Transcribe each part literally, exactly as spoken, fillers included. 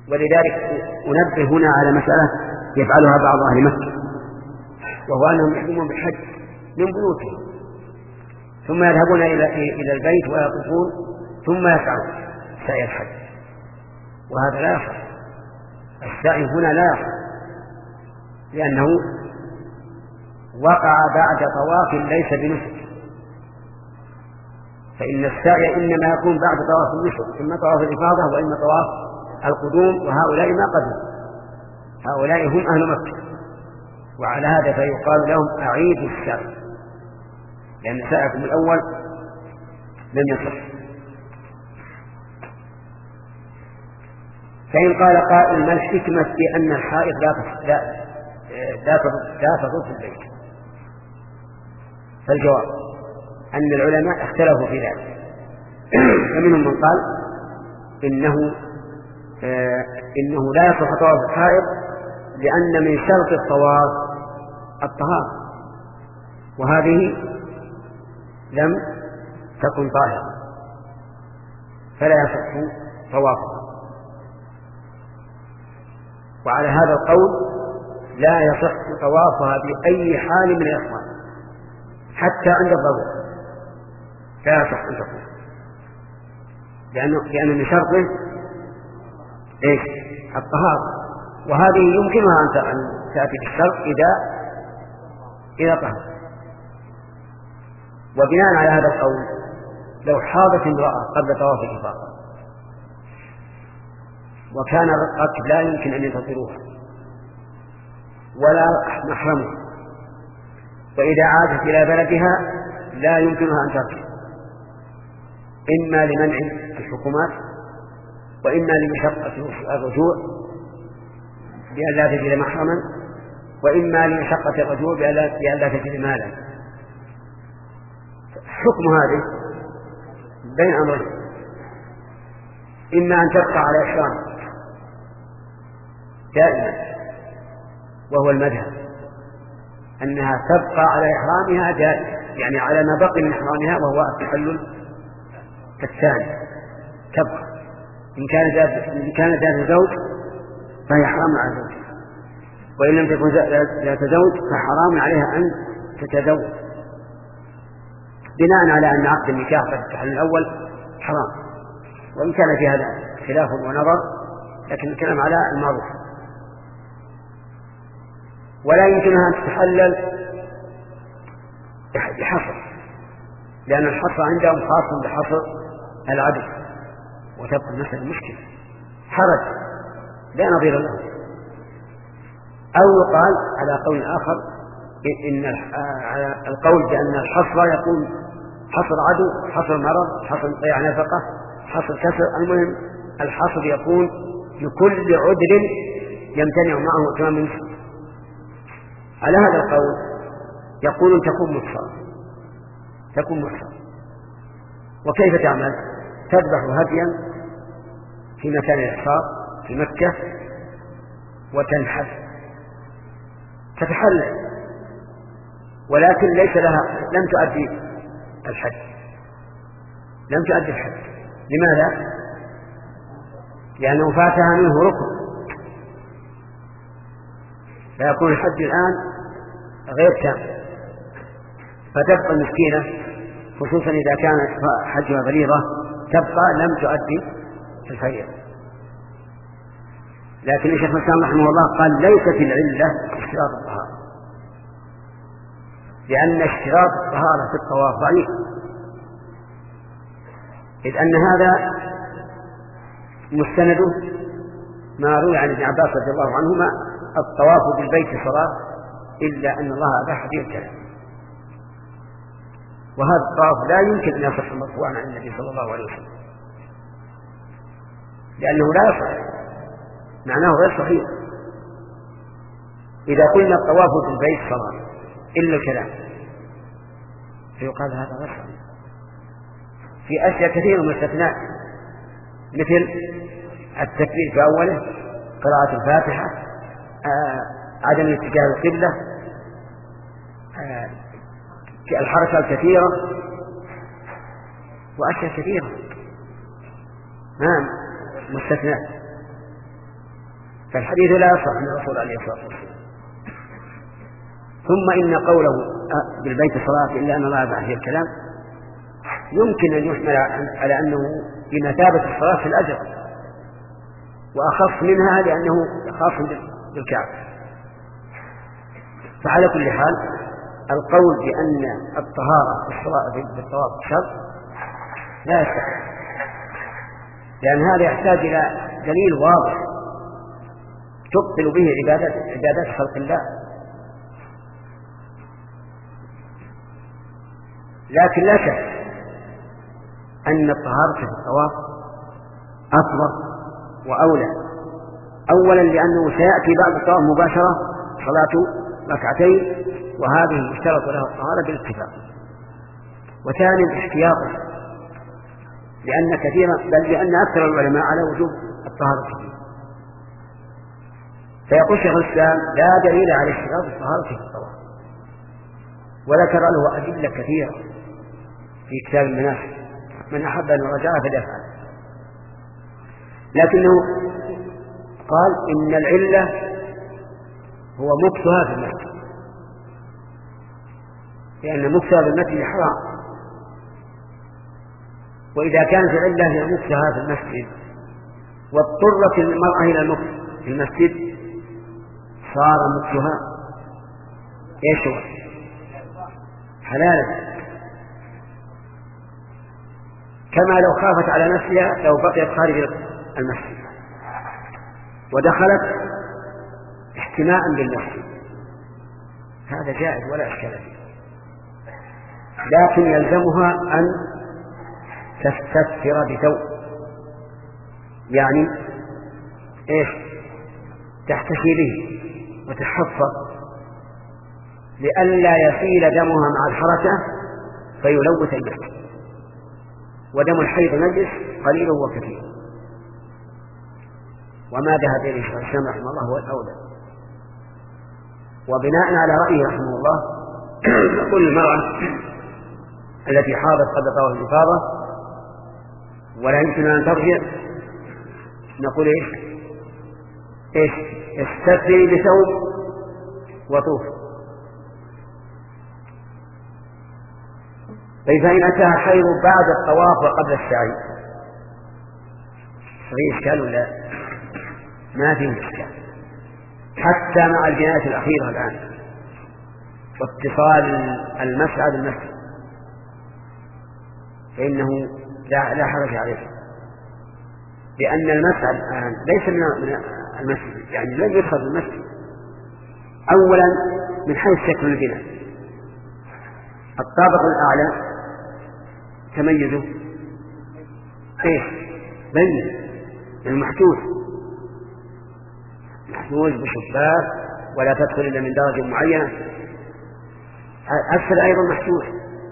ولذلك أنبه هنا على مسألة يفعلها بعض أهل مكة، وهو أنهم يحرمون بالحج من بيوتهم ثم يذهبون إلى البيت ويطوفون ثم يسعون سعي الحج، وهذا لا يصح. السعي هنا لا يصح لأنه وقع بعد طواف ليس بنسك، فإن السعي إنما يكون بعد طواف النسك، إما طواف الإفاضة وإما طواف القدوم، وهؤلاء ما قدموا، هؤلاء هم أهل مكة، وعلى هذا فيقال لهم أعيدوا السعي، لأن سعيكم الأول لم يصح. فإن قال قائل ما الحكمة في أن الحائض لا لا لا تطوف البيت؟ فالجواب أن العلماء اختلفوا في ذلك، فمنهم من قال إنه آه إنه لا يصح طواف الحائض لأن من شرط الطواف الطهارة، وهذه لم تكن طاهرة فلا يصح طوافها. وعلى هذا القول لا يصح طوافها بأي حال من الإحرام حتى عند الضرورة، لا يصح أن تطوف، لأنه لأن من شرطه إيش؟ الطهارة، وهذه يمكنها أن تأتي بالشرط إذا إذا طهر. وبناء على هذا القول لو حاضت امرأة قبل طواف الإفاضة وكان الركب لا يمكن أن ينتظروها ولا محرمها، وإذا عادت إلى بلدها لا يمكنها أن تركب، إما لمنع الحكومات وإما لمشقة الرجوع بأن لا تجد محرما، وإما لمشقة الرجوع بأن لا تجد مالا. حكم هذه بين أمرين، إما أن تبقى على إحرام دائما وهو المذهب أنها تبقى على إحرامها دائما، يعني على ما بقي من إحرامها وهو التحلل الثاني تبقى، إن كان ذات إن كان ذات زوج فهي حرام على زوجها، وإن لم تكن ذات زوج فحرام عليها أن تتزوج، بناء على أن عقد النكاح في التحلل الأول حرام، وإن كان في هذا خلاف ونظر لكن الكلام على المعروف. ولا يمكنها أن تتحلل بحصر، لأن الحصر عندهم خاص بحصر العدل، وتبقى المسألة مشكلة حرج لا نظير له. أو يقال على قول آخر إن القول بأن الحصر يكون حصر عدو، حصر مرض، حصر ضياع نفقة، حصر كسر، المهم الحصر يكون لكل عذر يمتنع معه إتمام النسك. على هذا القول يقول تكون محصرة، تكون محصرة. وكيف تعمل؟ تذبح هديا في مكان الإحصار في مكة وتنحر تتحلل، ولكن ليس لها لم تؤدي الحج، لم تؤدي الحج. لماذا؟ لأنه فاتها منه ركن، فيكون الحج الآن غير تام، فتبقى المسكينة خصوصا إذا كان حجها فريضة تبقى لم تؤدي الفريضة. لكن الشيخ الإسلام رحمه الله قال ليست العلة اشتراط الطهارة، لأن اشتراط الطهارة في الطواف ضعيف، إذ أن هذا مستنده ما روي عن ابن عباس رضي الله عنهما الطواف بالبيت صلاة إلا أن الله أباح فيه الكلام، وهذا الطواف لا يمكن أن يصح مرفوعا عن النبي صلى الله عليه وسلم، لأنه لا يصح، معناه غير صحيح. إذا قلنا الطواف بالبيت صلاة إلا الكلام فيقال هذا غير صحيح في أشياء كثيرة من الاستثناء، مثل التكبير في أوله، قراءة الفاتحة، آه، عدم اتجاه القبلة، آه، الحركة الكثيرة، وأشياء كثيرة نعم مستثناء. فالحديث لا يصح من الرسول عليه الصلاة والسلام. ثم إن قوله بالبيت صلاة إلا أن الله يبعث فيه الكلام يمكن أن يحمل على أنه بمثابة الصلاة في الأجر، وأخص منها لأنه خاص بالكعبة. فعلى كل حال القول بأن الطهارة في الصلاة في الطواف شرط لا يستحق، لأن هذا يحتاج إلى دليل واضح تبطل به عبادات عبادات خلق الله. لكن لا شك أن الطهارة في الطواف أفضل وأولى، أولا لأنه سيأتي بعد الطواف مباشرة صلاة ركعتين، وهذه اشترط لها الطهارة بالاتفاق. وثانيا احتياطا، لأن كثيرا بل لأن أكثر العلماء على وجوب الطهارة فيه. فيقول شيخ الإسلام لا دليل على اشتراط الطهارة في الطواف، وذكر له أدلة كثيرة في كتاب المناسك، من أحب أن يراجعها فليفعل. لكنه قال إن العلة هو مكثها في المسجد، لأن مكثها في المسجد حرام، وإذا كانت العلة هي مكثها في المسجد واضطرت المرأة إلى المكث في المسجد صار مكثها ايش هو؟ حلالا، كما لو خافت على نفسها لو بقيت خارج المسجد ودخلت احتماء بالمسجد، هذا جائز ولا إشكال فيه. لكن يلزمها أن تستتر بثوب، يعني ايش؟ تحتشي به وتحفظ لئلا يسيل دمها مع الحركة فيلوث المسجد، ودم الحيض نجس قليل وكثير، وما ذهب إليه الشيخ الإسلام رحمه الله هو الأولى. وبناء على رأيه رحمه الله نقول المرأة التي حاضت قبل طواف الإفاضة ولا يمكن أن ترجع نقول إيش؟ إيش؟ استتري بثوب وطوف. فإن أتاها حيض بعد الطواف وقبل السعي فيه إشكال ولا ما فيه إشكال، حتى مع البناية الأخيرة الآن واتصال المسعى بالمسجد فإنه لا, لا حرج عليه، لأن المسعى الآن ليس من المسجد، يعني لن يدخل المسجد. أولا من حيث شكل البناء الطابق الأعلى تميزه ايش؟ بين المحجوز محجوز بشباك ولا تدخل إلا من درجة معينة، أسفل أيضا محجوز،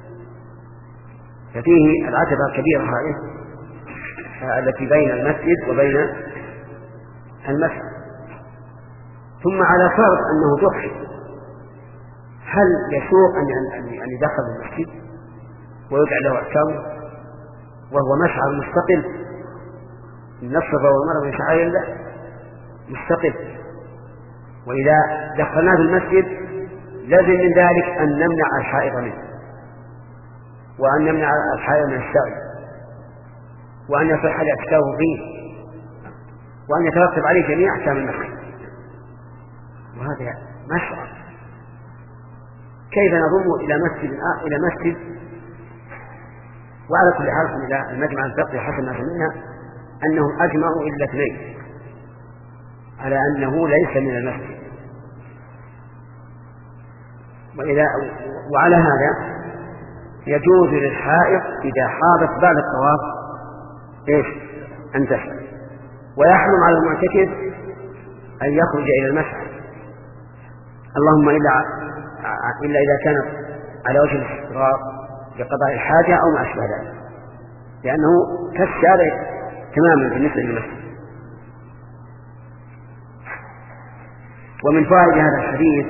ففيه العتبة الكبيرة هذه التي بين المسجد وبين المسجد. ثم على فرض أنه دخل، هل يسوق أن يدخل المسجد ويقعد له أحكامه وهو مشعر مستقل من الصفا والمروة من شعائر الله مستقل؟ وإذا دخلناه في المسجد لازم من ذلك أن نمنع الحائط منه، وأن نمنع الحائط من السعي، وأن يصح الاعتكاف فيه، وأن يترتب عليه جميع أحكام المسجد. وهذا مشعر، كيف نضم إلى مسجد إلى مسجد؟ وعلى كل حال إلى المجمع الفقهي حسب ما سمعنا أنهم أجمعوا إلا اثنين على أنه ليس من المسجد. وإذا وعلى هذا يجوز للحائض إذا حاضت بعد الطواف إيش؟ أن تسعى، ويحرم على المعتكف أن يخرج إلى المسعى، اللهم إلا إلا إذا كانت على وجه الاستقرار لقضاء الحاجة أو ما أشبه ذلك، لأنه كالشارع تماما بالنسبة للمسجد. ومن فوائد هذا الحديث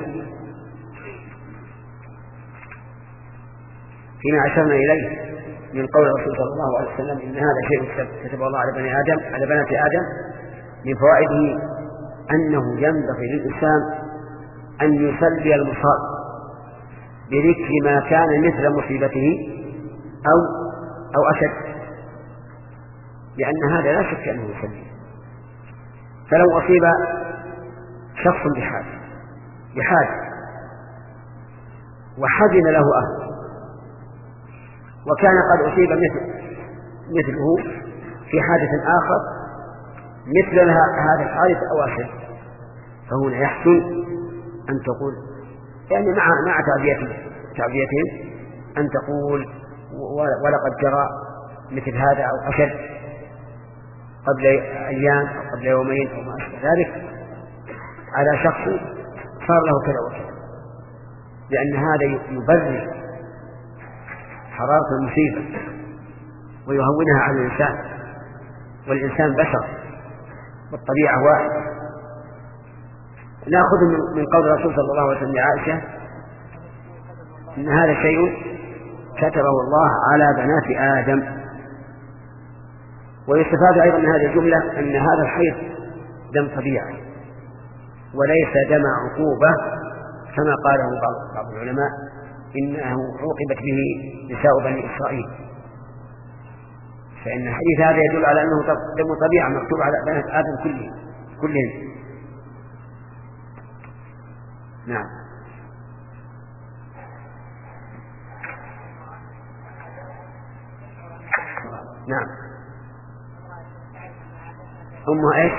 فيما أشرنا إليه من قول الرسول صلى الله عليه وسلم إن هذا شيء كتب الله على بني آدم على بنات آدم، من فوائده أنه ينبغي للإنسان أن يصلي المصاب بذكر ما كان مثل مصيبته أو أو أشد، لأن هذا لا شك أنه يصلي. فلو أصيب شخص بحاجة بحاجة وحزن له أهل وكان قد أصيب مثل مثله في حادث آخر مثل هذا الحادث أو أشد، فهنا يحسن أن تقول يعني مع مع تعبيتهم أن تقول ولقد جرى مثل هذا أو أشد قبل أيام أو قبل يومين أو ما أشبه ذلك على شخص صار له كذا وكذا، لأن هذا يبرر حرارة المصيبة ويهونها على الإنسان، والإنسان بشر والطبيعة واحدة. نأخذ من قول الرسول صلى الله عليه وسلم لعائشة إن هذا شيء كتبه الله على بنات آدم. ويستفاد أيضا من هذه الجملة أن هذا الحيض دم طبيعي وليس دم عقوبة كما قاله بعض العلماء إنه عوقبت به نساء بني إسرائيل، فإن الحديث هذا يدل على أنه دم طبيعة مكتوب على بنات آدم كلهم كلهم. نعم. نعم. أمها إيش؟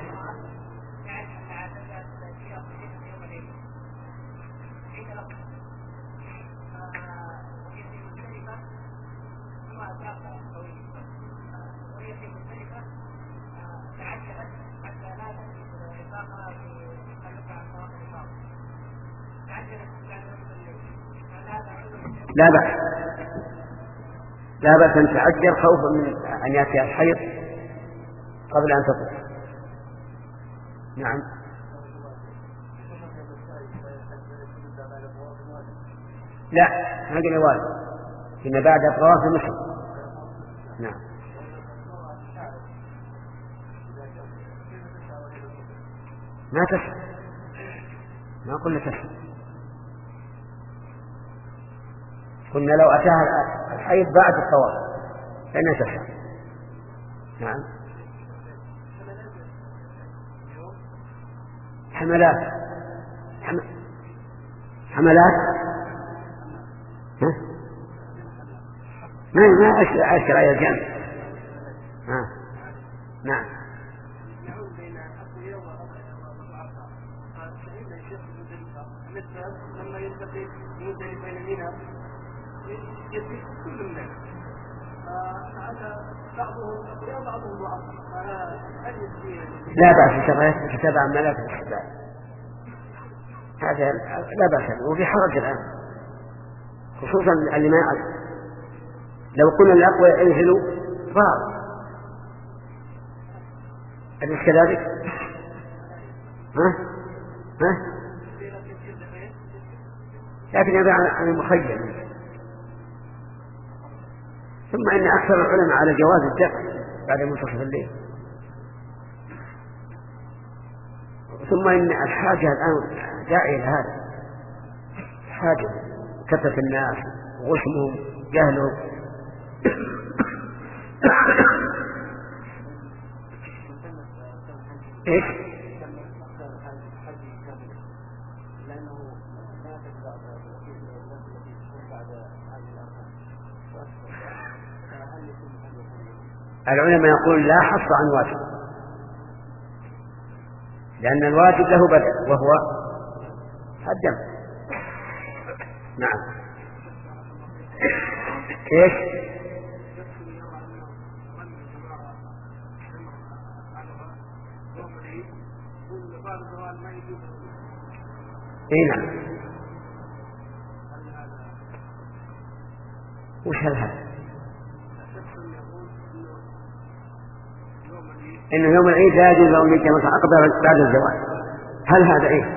لا بأس لا بأس أن تعجل خوفا من أن يأتي الحيض قبل أن تطلع. نعم. لا هذا واجب إن بعد الطواف المشي. نعم. ما تسأل ما قلنا تسأل، قلنا لو أتاها الحيض بعد الطواف فإنها تسأل. نعم. حملات حم... حملات ها؟ ما ما أشكر أي جانب. ها. نعم. لما يلتقي يوجد بين منها يصير كل الناس فهذا بعضهم أقوياء بعضهم ضعف. لا بأس تتبع ملاك الاحتبال هذا لا بأس، وفي حرج الآن خصوصا اللي ما يعرف. لو قلنا الأقوى ينزلوا ضار أليس كذلك؟ ها؟ ها؟ لكن يبقى عن المخيم. ثم إن أكثر العلماء على جواز الدفع بعد منتصف الليل. ثم إن الحاجة الآن داعية لهذا، حاجة كثرة الناس غشمهم جهلهم. إيش؟ العلماء يقول لا حص عن واجب، لأن الواجب له بدل وهو الدم. نعم. إيش؟ إيه نعم. وش هذا؟ إنه يوم العيد لا يجوز لهم من كما أقبل بعد الزواج. هل هذا إيه؟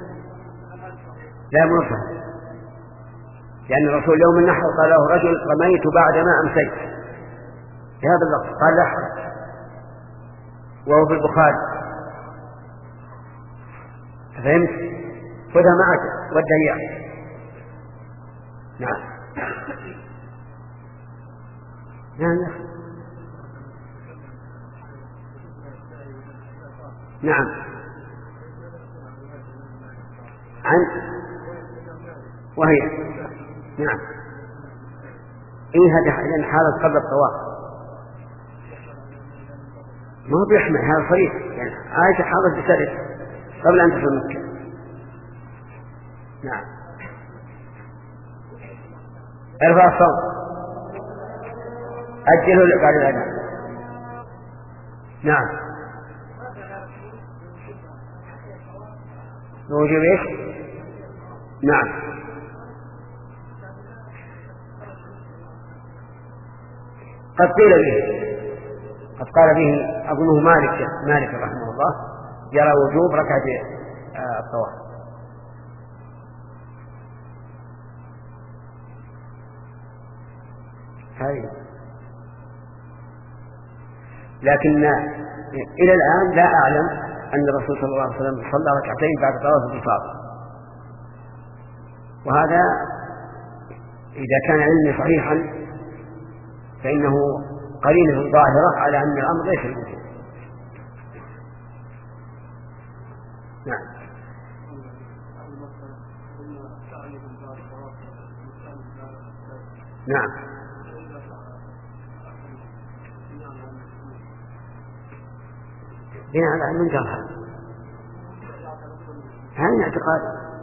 لا مرفع، لأن الرسول يوم النحر قال له رجل رميت بعد ما أمسيت في هذا اللفظ قال لا حرج، وهو في البخاري. فهمت؟ خذها معك ودها. نعم نعم نعم عن وهي نعم إيه هذا حالة قبل الطواف ما هو بيحمل هذا صريح يعني عائشة حاضر بسرد قبل أن تدخل مكة. نعم ارفع الصوت أجله بعد الأذان. نعم وجوب ايش؟ نعم قد قيل به قد قال به أظنه مالك مالك رحمه الله يرى وجوب ركعة الطواف. هاي لكن إلى الآن لا أعلم أن الرسول صلى الله عليه وسلم صلى ركعتين بعد طواف الإفاضة، وهذا إذا كان علمي صحيحا فإنه قرينة ظاهرة على أن الأمر ليس الوجوب. نعم نعم بناء على من قال هذا هذا اعتقاد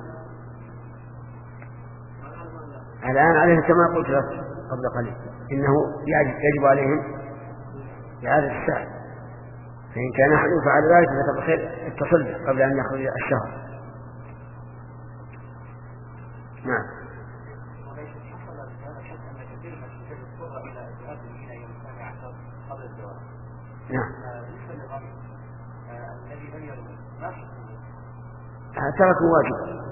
الآن عليه كما قلت لك قبل قليل إنه يجب عليهم إعادة الساعة، فإن كان أحد فعل ذلك فبخير اتصل قبل أن يخرج الشهر. نعم نعم تركوا واجب.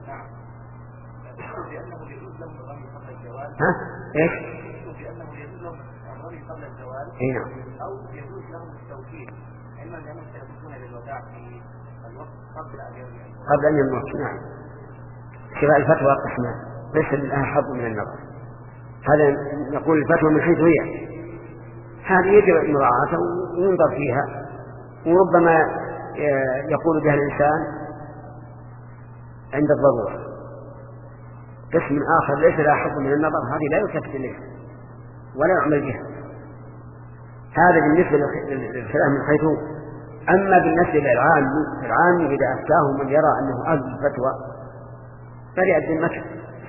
ها ايش؟ بأنه يجوز لهم الرمي قبل الزوال اي نعم او يجوز لهم التوكيل علما بأنهم سيكونون للوداع في الوقت قبل ان يرمي قبل ان يرمي. نعم شراء الفتوى قسمان ليس لها حظ من النظر. هذا نقول الفتوى من حيث هي هذه يجب مراعاتها وينظر فيها، وربما يقول بها الإنسان عند الضرورة. قسم آخر ليس لها حظ من النظر هذه لا يلتفت إليها ولا يعمل بها. هذا بالنسبة للخلاف من حيث. أما بالنسبة للعام العام إذا أفتاه من يرى أنه أهل الفتوى فليأذن المكة،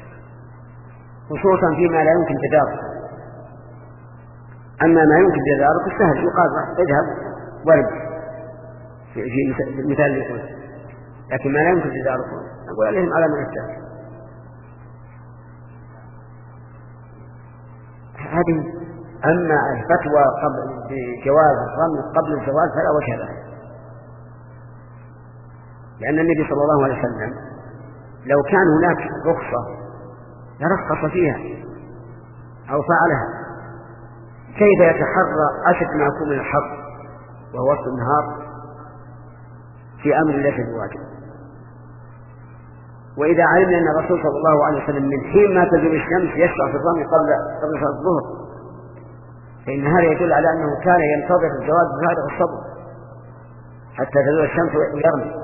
خصوصا فيما لا يمكن تداركه. أما ما يمكن تداركه سهل يقال اذهب ورد في مثال يقول، لكن ما لا يمكن تداركه نقول عليهم على من التالي. هذه. أما الفتوى قبل بجواز الرمي قبل الزواج فلا وجه لها، لأن النبي صلى الله عليه وسلم لو كان هناك رخصة لرخص فيها أو فعلها. كيف يتحرى أشد ما يكون من الحظ وهو وسط النهار في أمر ليس بواجب؟ وإذا علمنا أن الرسول صلى الله عليه وسلم من حين ما تزول الشمس يشرع في الرمي قبل قبل صلاة الظهر، فإن هذا يدل على أنه كان ينتظر الزواج بفارغ الصبر حتى تزول الشمس ويرمي.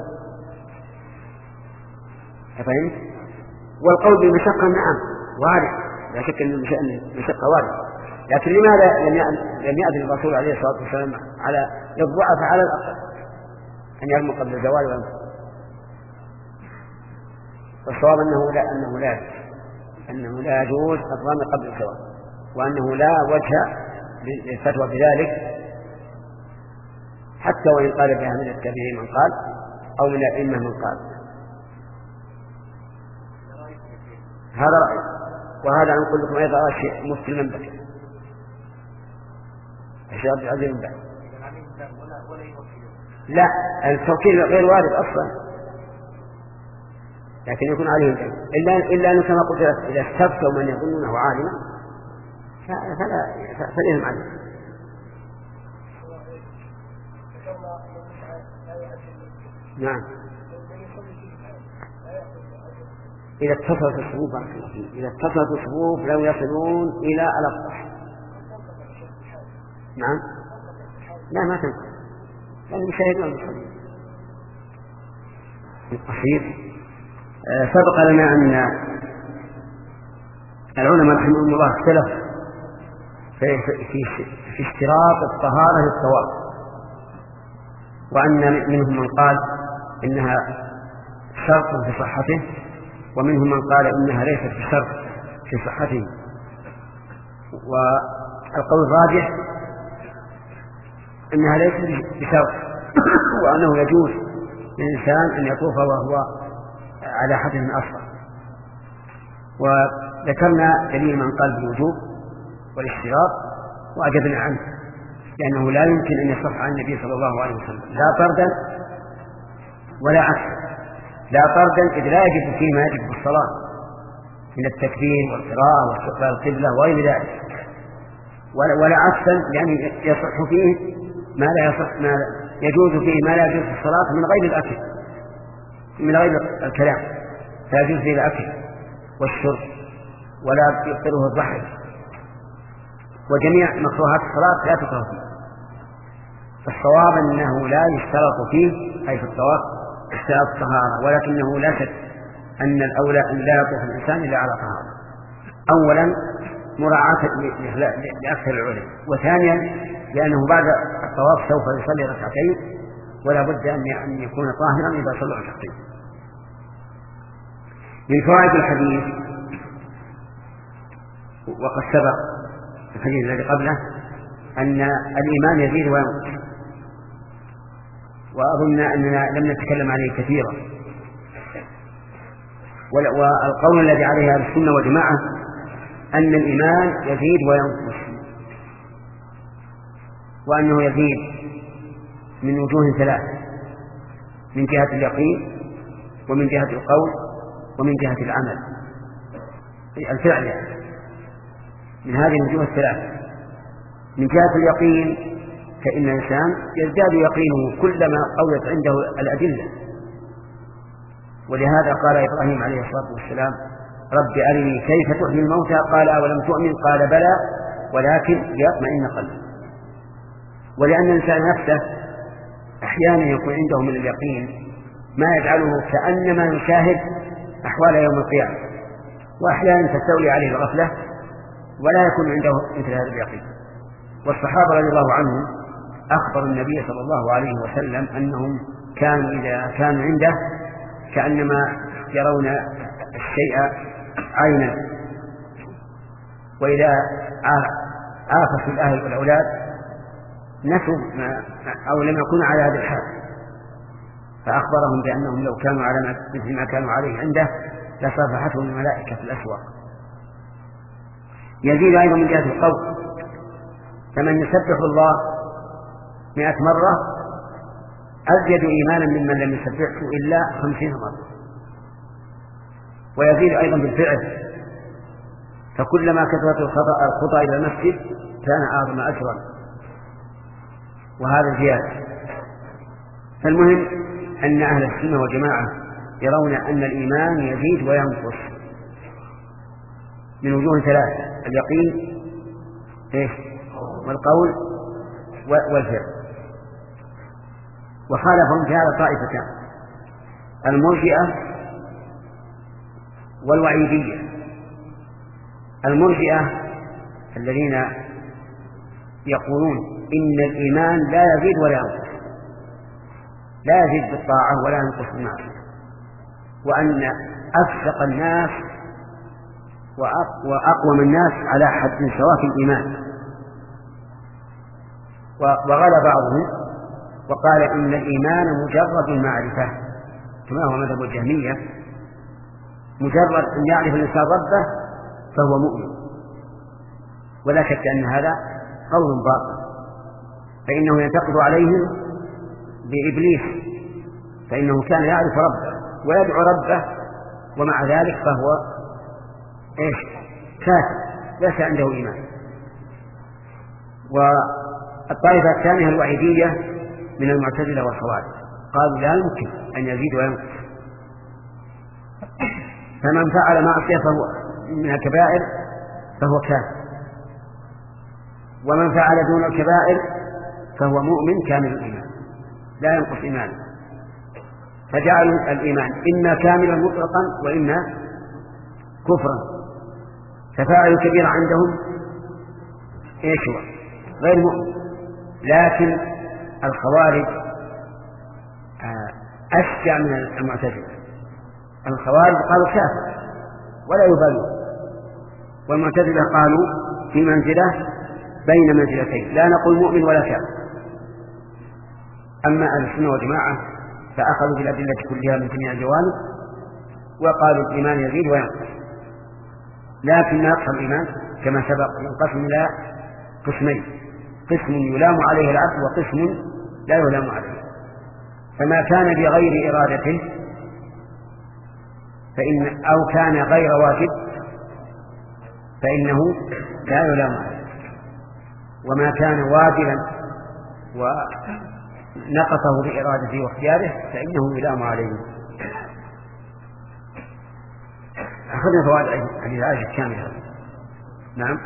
أفهمت؟ والقول بالمشقة نعم وارد، لا شك أن المشقة وارد، لكن لماذا لم يأذن الرسول عليه الصلاة والسلام على الضعف على الأقل أن يرمي قبل الزوال وينفر؟ والصواب أنه لا أنه لا أنه لا يجوز الرمي قبل الزوال، وأنه لا وجه للفتوى بذلك، حتى وإن قال بها من التابعين من قال أو من الأئمة من قال. هذا رأي، وهذا نقول لكم أيضا شيء مفتي المنبت الشيخ عبد العزيز بن باز. لا التوكيل غير وارد أصلا، لكن يكون عليه الدين إلا إلا أنه كما قلت لك إذا استفتوا من يظنونه عالما فلا فليهم عليه. نعم. إذا اتصلت الصفوف إذا اتصلت الصفوف لو يصلون إلى الأسطح. نعم. لا ما تنقل لأن المشاهدون المصلين. القصير سبق لنا أن العلماء رحمهم الله اختلفوا في, في, في اشتراط الطهارة للطواف، وأن منهم من قال إنها شرط في صحته، ومنهم من قال إنها ليست بشرط في صحته. والقول الراجح إنها ليست بشرط، وأنه يجوز للإنسان أن يطوف وهو على حدث أصغر. وذكرنا دليل من قال بالوجوب والاشتراط وأجبنا عنه، لأنه لا يمكن أن يصح عن النبي صلى الله عليه وسلم لا طردا ولا عكسا. لا طردا إذ لا يجب فيه ما يجب في الصلاة من التكبير والقراءة واستقبال القبلة وغير ذلك، ولا عكسا يعني يصح فيه ما لا يصح ما يجوز فيه ما لا يجوز في الصلاة من غير الأكل من غير الكلام، فيجوز فيه الأكل والشرب ولا يبطله الضحك، وجميع مكروهات الصلاة لا تكره فيه. فالصواب أنه لا يشترط فيه أي في الطواف اشتراط الطهارة، ولكنه لا شك أن الأولى أن لا يطوف الإنسان إلا على طهارة، أولا مراعاة لأكثر العلماء، وثانيا لأنه بعد الطواف سوف يصلي ركعتين ولا بد أن يكون طاهرا إذا صلى ركعتين. من فوائد الحديث وقد سبق الحديث الذي قبله أن الإيمان يزيد وينقص، وأظن أننا لم نتكلم عليه كثيرا. والقول الذي عليه أهل السنة والجماعة أن الإيمان يزيد وينقص، وأنه يزيد من وجوه ثلاثة: من جهة اليقين، ومن جهة القول، ومن جهة العمل الفعل يعني. من هذه الوجوه الثلاثة: من جهة اليقين فإن الإنسان يزداد يقينه كلما قويت عنده الأدلة، ولهذا قال إبراهيم عليه الصلاة والسلام: رب أرني كيف تحيي الموتى، قال أولم تؤمن، قال بلى ولكن ليطمئن قلبي. ولأن الإنسان نفسه أحيانا يكون عنده من اليقين ما يجعله كأنما يشاهد أحوال يوم القيامة، وأحيانا تستولي عليه الغفلة ولا يكون عنده مثل هذا اليقين. والصحابة رضي الله عنهم أخبر النبي صلى الله عليه وسلم أنهم كانوا إذا كانوا عنده كأنما يرون الشيء عينا، وإذا عافت الأهل والأولاد نسوا أو لم يكونوا على هذا الحال، فأخبرهم بأنهم لو كانوا على مثل ما كانوا عليه عنده لصافحتهم الملائكة في الأسواق. يزيد أيضا من جهة القول، فمن يسبح الله مئة مرة أزيد إيمانا ممن لم يسبحه إلا خمسين مرة. ويزيد أيضا بالفعل، فكلما كثرت الخطأ إلى المسجد كان أعظم أجرا، وهذا زيادة. فالمهم أن أهل السنة والجماعة يرون أن الإيمان يزيد وينقص من وجوه ثلاثة: اليقين والقول والفعل. وخالفهم في هذا طائفتان: المرجئة والوعيدية. المرجئة الذين يقولون إن الإيمان لا يزيد ولا ينقص، لا يزيد بالطاعة ولا ينقص بالمعصية، وأن أفسق الناس وأقوم الناس على حد سواء في الإيمان. وغلى بعضهم وقال إن الإيمان مجرد المعرفة، كما هو مذهب الجهمية، مجرد أن يعرف الإنسان ربه فهو مؤمن. ولا شك أن هذا قول باطل، فإنه ينتقد عليهم بإبليس، فإنه كان يعرف ربه ويدعو ربه، ومع ذلك فهو إيش؟ كافر، ليس عنده إيمان. والطائفة الثانية الوعيدية من المعتزلة والخوارج، قالوا لا يمكن أن يزيد وينقص. فمن فعل معصية فهو من الكبائر فهو كافر، ومن فعل دون الكبائر فهو مؤمن كامل الإيمان لا ينقص إيمانه. فجعلوا الإيمان إما كاملا مطلقا وإما كفرا. ففاعل الكبير عندهم إيش هو؟ غير مؤمن. لكن الخوارج أشجع من المعتزلة. الخوارج قالوا كافر ولا يبالون، والمعتزلة قالوا في منزلة بين منزلتين، لا نقول مؤمن ولا كافر. أما أهل السنة والجماعة فأخذوا بالأدلة كلها من جميع الجوانب وقالوا الإيمان يزيد وينقص، لكن نقص الإيمان كما سبق ينقسم إلى قسمين: قسم يلام عليه العبد وقسم لا يلام عليه. فما كان بغير إرادته فإن أو كان غير واجب فإنه لا يلام عليه، وما كان واجبا ونقصه بإرادته واختياره فإنه يلام عليه. أخذنا فوائد عن الآية الكاملة. نعم.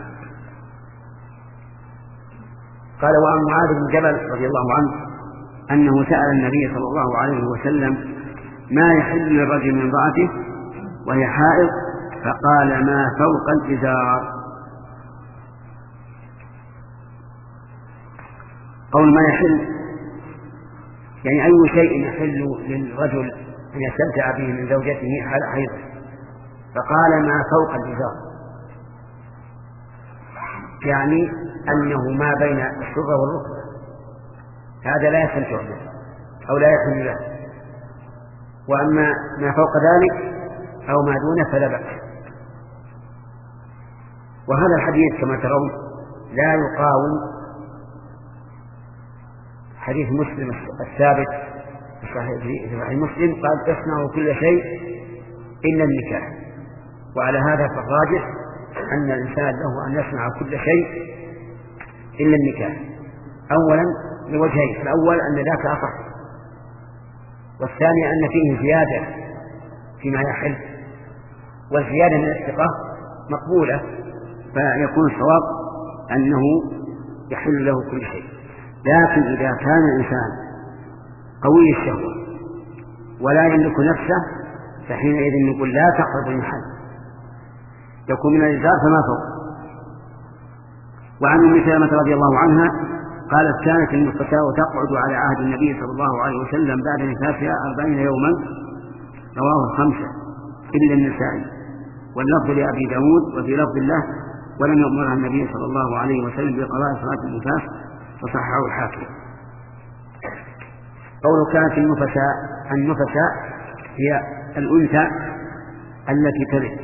قال: وعن معاذ بن جبل رضي الله عنه أنه سأل النبي صلى الله عليه وسلم ما يحل للرجل من امرأته وهي حائض، فقال: ما فوق الإزار. قول ما يحل يعني أي شيء يحل للرجل أن يستمتع به من زوجته حال حيضه، فقال: ما فوق الإزار، يعني أنه ما بين السرة والركبة هذا لا يستمتع به أو لا يحل له، وأما ما فوق ذلك أو ما دونه فلا بأس. وهذا الحديث كما ترون لا يقاوم حديث مسلم الثابت في صحيح مسلم قال: اصنعوا كل شيء إلا النكاح. وعلى هذا فالراجح أن الإنسان له أن يصنع كل شيء إلا النكاح، أولا لوجهين: الأول أن ذاك أصح، والثاني أن فيه زيادة فيما يحل، والزيادة من الثقة مقبولة، فيكون الصواب أنه يحل له كل شيء. لكن إذا كان الإنسان قوي الشهوة ولا يملك نفسه فحينئذ نقول لا تقرب المحل، يكون من الإزار فما فوق. وعن أم سلمة رضي الله عنها قالت: كانت النفساء تقعد على عهد النبي صلى الله عليه وسلم بعد نفاسها أربعين يوما، رواه الخمسة إلا النسائي، واللفظ لأبي داود وفي لفظ الله: ولم يأمرها النبي صلى الله عليه وسلم بقضاء صلاة النفاس، وصححه الحاكم. قوله كانت النفساء، النفساء هي الأنثى التي تلد،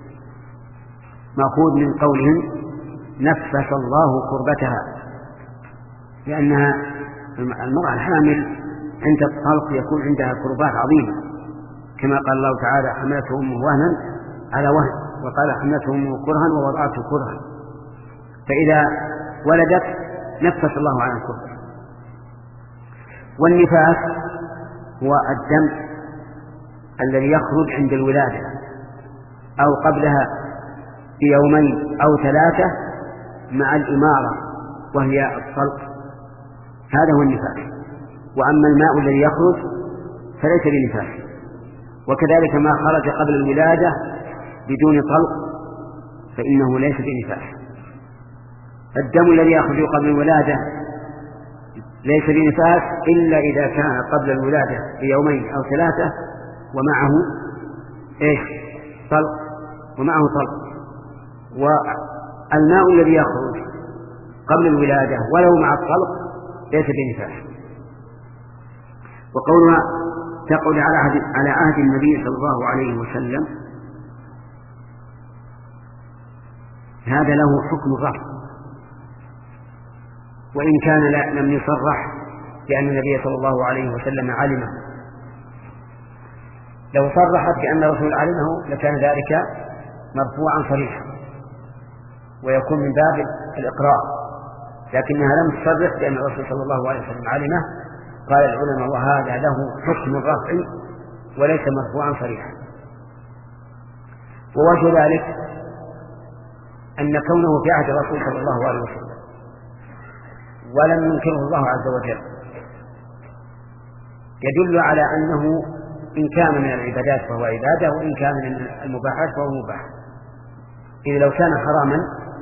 مأخوذ من قولهم نفس الله كربتها، لأنها المرأة الحامل عند الطلق يكون عندها كربات عظيمة، كما قال الله تعالى: حملته أمه وهنا على وهن، وقال: حملته أمه كرها ووضعته كرها. فإذا ولدت نفس الله على الكربة. والنفاس هو الدم الذي يخرج عند الولادة أو قبلها بيومين أو ثلاثة مع الإمارة وهي الطلق، هذا هو النفاس. وأما الماء الذي يخرج فليس بنفاس. وكذلك ما خرج قبل الولادة بدون طلق فإنه ليس بنفاس. الدم الذي يخرج قبل الولادة ليس بنفاس إلا إذا كان قبل الولادة بيومين أو ثلاثة ومعه إيش؟ طلق، ومعه طلق. والماء الذي يخرج قبل الولادة ولو مع الطلق ليس بنفاس. وقولها تقعد على عهد, على عهد النبي صلى الله عليه وسلم هذا له حكم الرفع، وإن كان لم يصرح بأن النبي صلى الله عليه وسلم علمه. لو صرحت بأن الرسول علمه لكان ذلك مرفوعا صريحا ويكون من باب الإقرار، لكنها لم تصرح بأن الرسول صلى الله عليه وسلم علمه، قال العلماء وهذا له حكم الرفع وليس مرفوعا صريحا. ووجه ذلك أن كونه في عهد الرسول صلى الله عليه وسلم ولم ينكره الله عز وجل يدل على أنه إن كان من العبادات فهو عبادة، وإن كان من المباحات فهو مباح. إذ لو كان حراما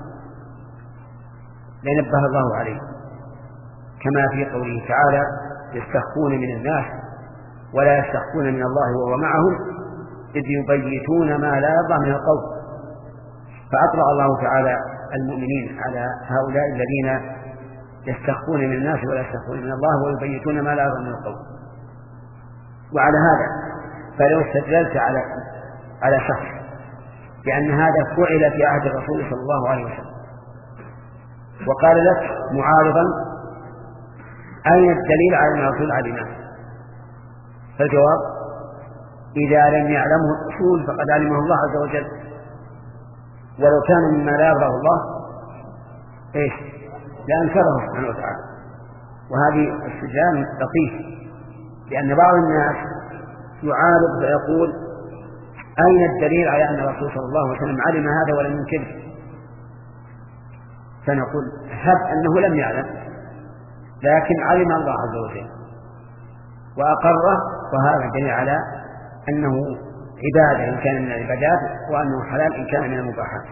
لنبه الله عليه، كما في قوله تعالى يستخفون من الناس ولا يستخفون من الله وهو معهم إذ يبيتون ما لا يرضى من القول. فأطلع الله تعالى المؤمنين على هؤلاء الذين يستخفون من الناس ولا يستخفون من الله ويبيتون ما لا يرضى من القول. وعلى هذا فلو استدللت على على شخص بأن هذا فعل في عهد الرسول صلى الله عليه وسلم وقال لك معارضا أين الدليل على أن الرسول علمه؟ فالجواب إذا لم يعلمه الرسول فقد علمه الله عز وجل، ولو كان مما لا يرضاه الله إيش لأنكره سبحانه وتعالى. وهذه استدلال لطيف، لأن بعض الناس يعارض فيقول أين الدليل على أن الرسول صلى الله عليه وسلم علم هذا ولم ينكره؟ فنقول هب أنه لم يعلم لكن علم الله عز وجل وأقره، وهذا دليل على أنه عبادة إن كان من العبادات وأنه حلال إن كان من المباحات.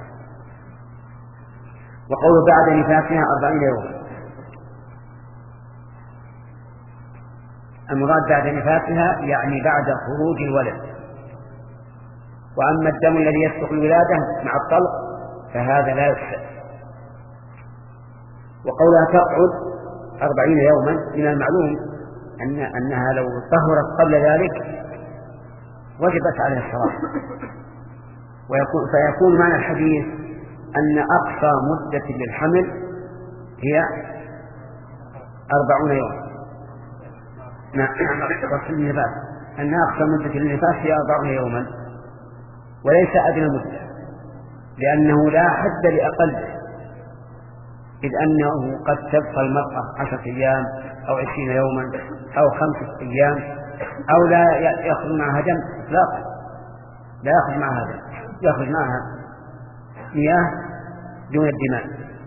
وقوله بعد نفاسها أربعين يوما، المراد بعد نفاسها يعني بعد خروج الولد. وأما الدم الذي يسبق الولادة مع الطلق فهذا لا يحسب. وقولها تقعد أربعين يوما من المعلوم أن أنها لو طهرت قبل ذلك وجبت عليها الصلاة. ويكون فيكون معنى الحديث أن أقصى مدة للحمل هي أربعون يوما. نعم النفاس أن أقصى مدة للنفاس هي أربعون يوما وليس أدنى مدة، لأنه لا حد لأقل، إذ أنه قد تبقى المرأة عشرة أيام أو عشرين يوما أو خمسة أيام أو لا يأخذ معها دم إطلاقا، لا يأخذ معها دم، يأخذ معها مياه دون الدماء.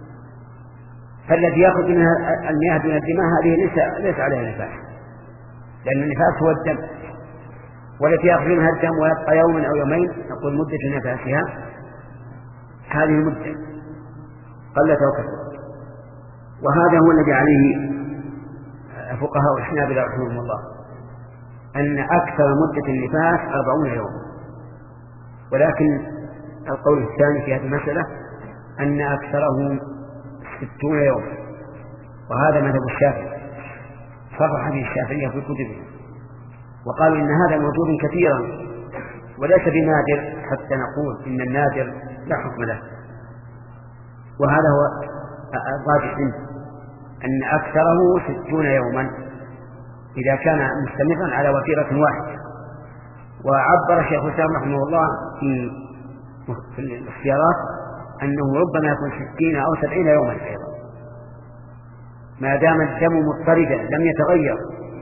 فالذي يأخذ منها المياه دون الدماء هذه ليس, ليس عليها نفاس، لأن النفاس هو الدم. والتي يأخذ منها الدم ويبقى يوما أو يومين نقول مدة نفاسها هذه المدة قلت أو كثرت. وهذا هو الذي عليه فقهاء الحنابلة رحمهم الله، أن أكثر مدة النفاس أربعون يوما. ولكن القول الثاني في هذه المسألة أن أكثره ستون يوما، وهذا مذهب الشافعي، صرح به الشافعية في كتبه، وقالوا إن هذا موجود كثيرا وليس بنادر حتى نقول إن النادر لا حكم له. وهذا هو الراجح عنده أن أكثره ستون يوما إذا كان مستمرا على وتيرة واحدة. وعبر شيخ الإسلام رحمه الله في في الاختيارات أنه ربما يكون ستين أو سبعين يوما أيضا، ما دام الدم مضطردا لم يتغير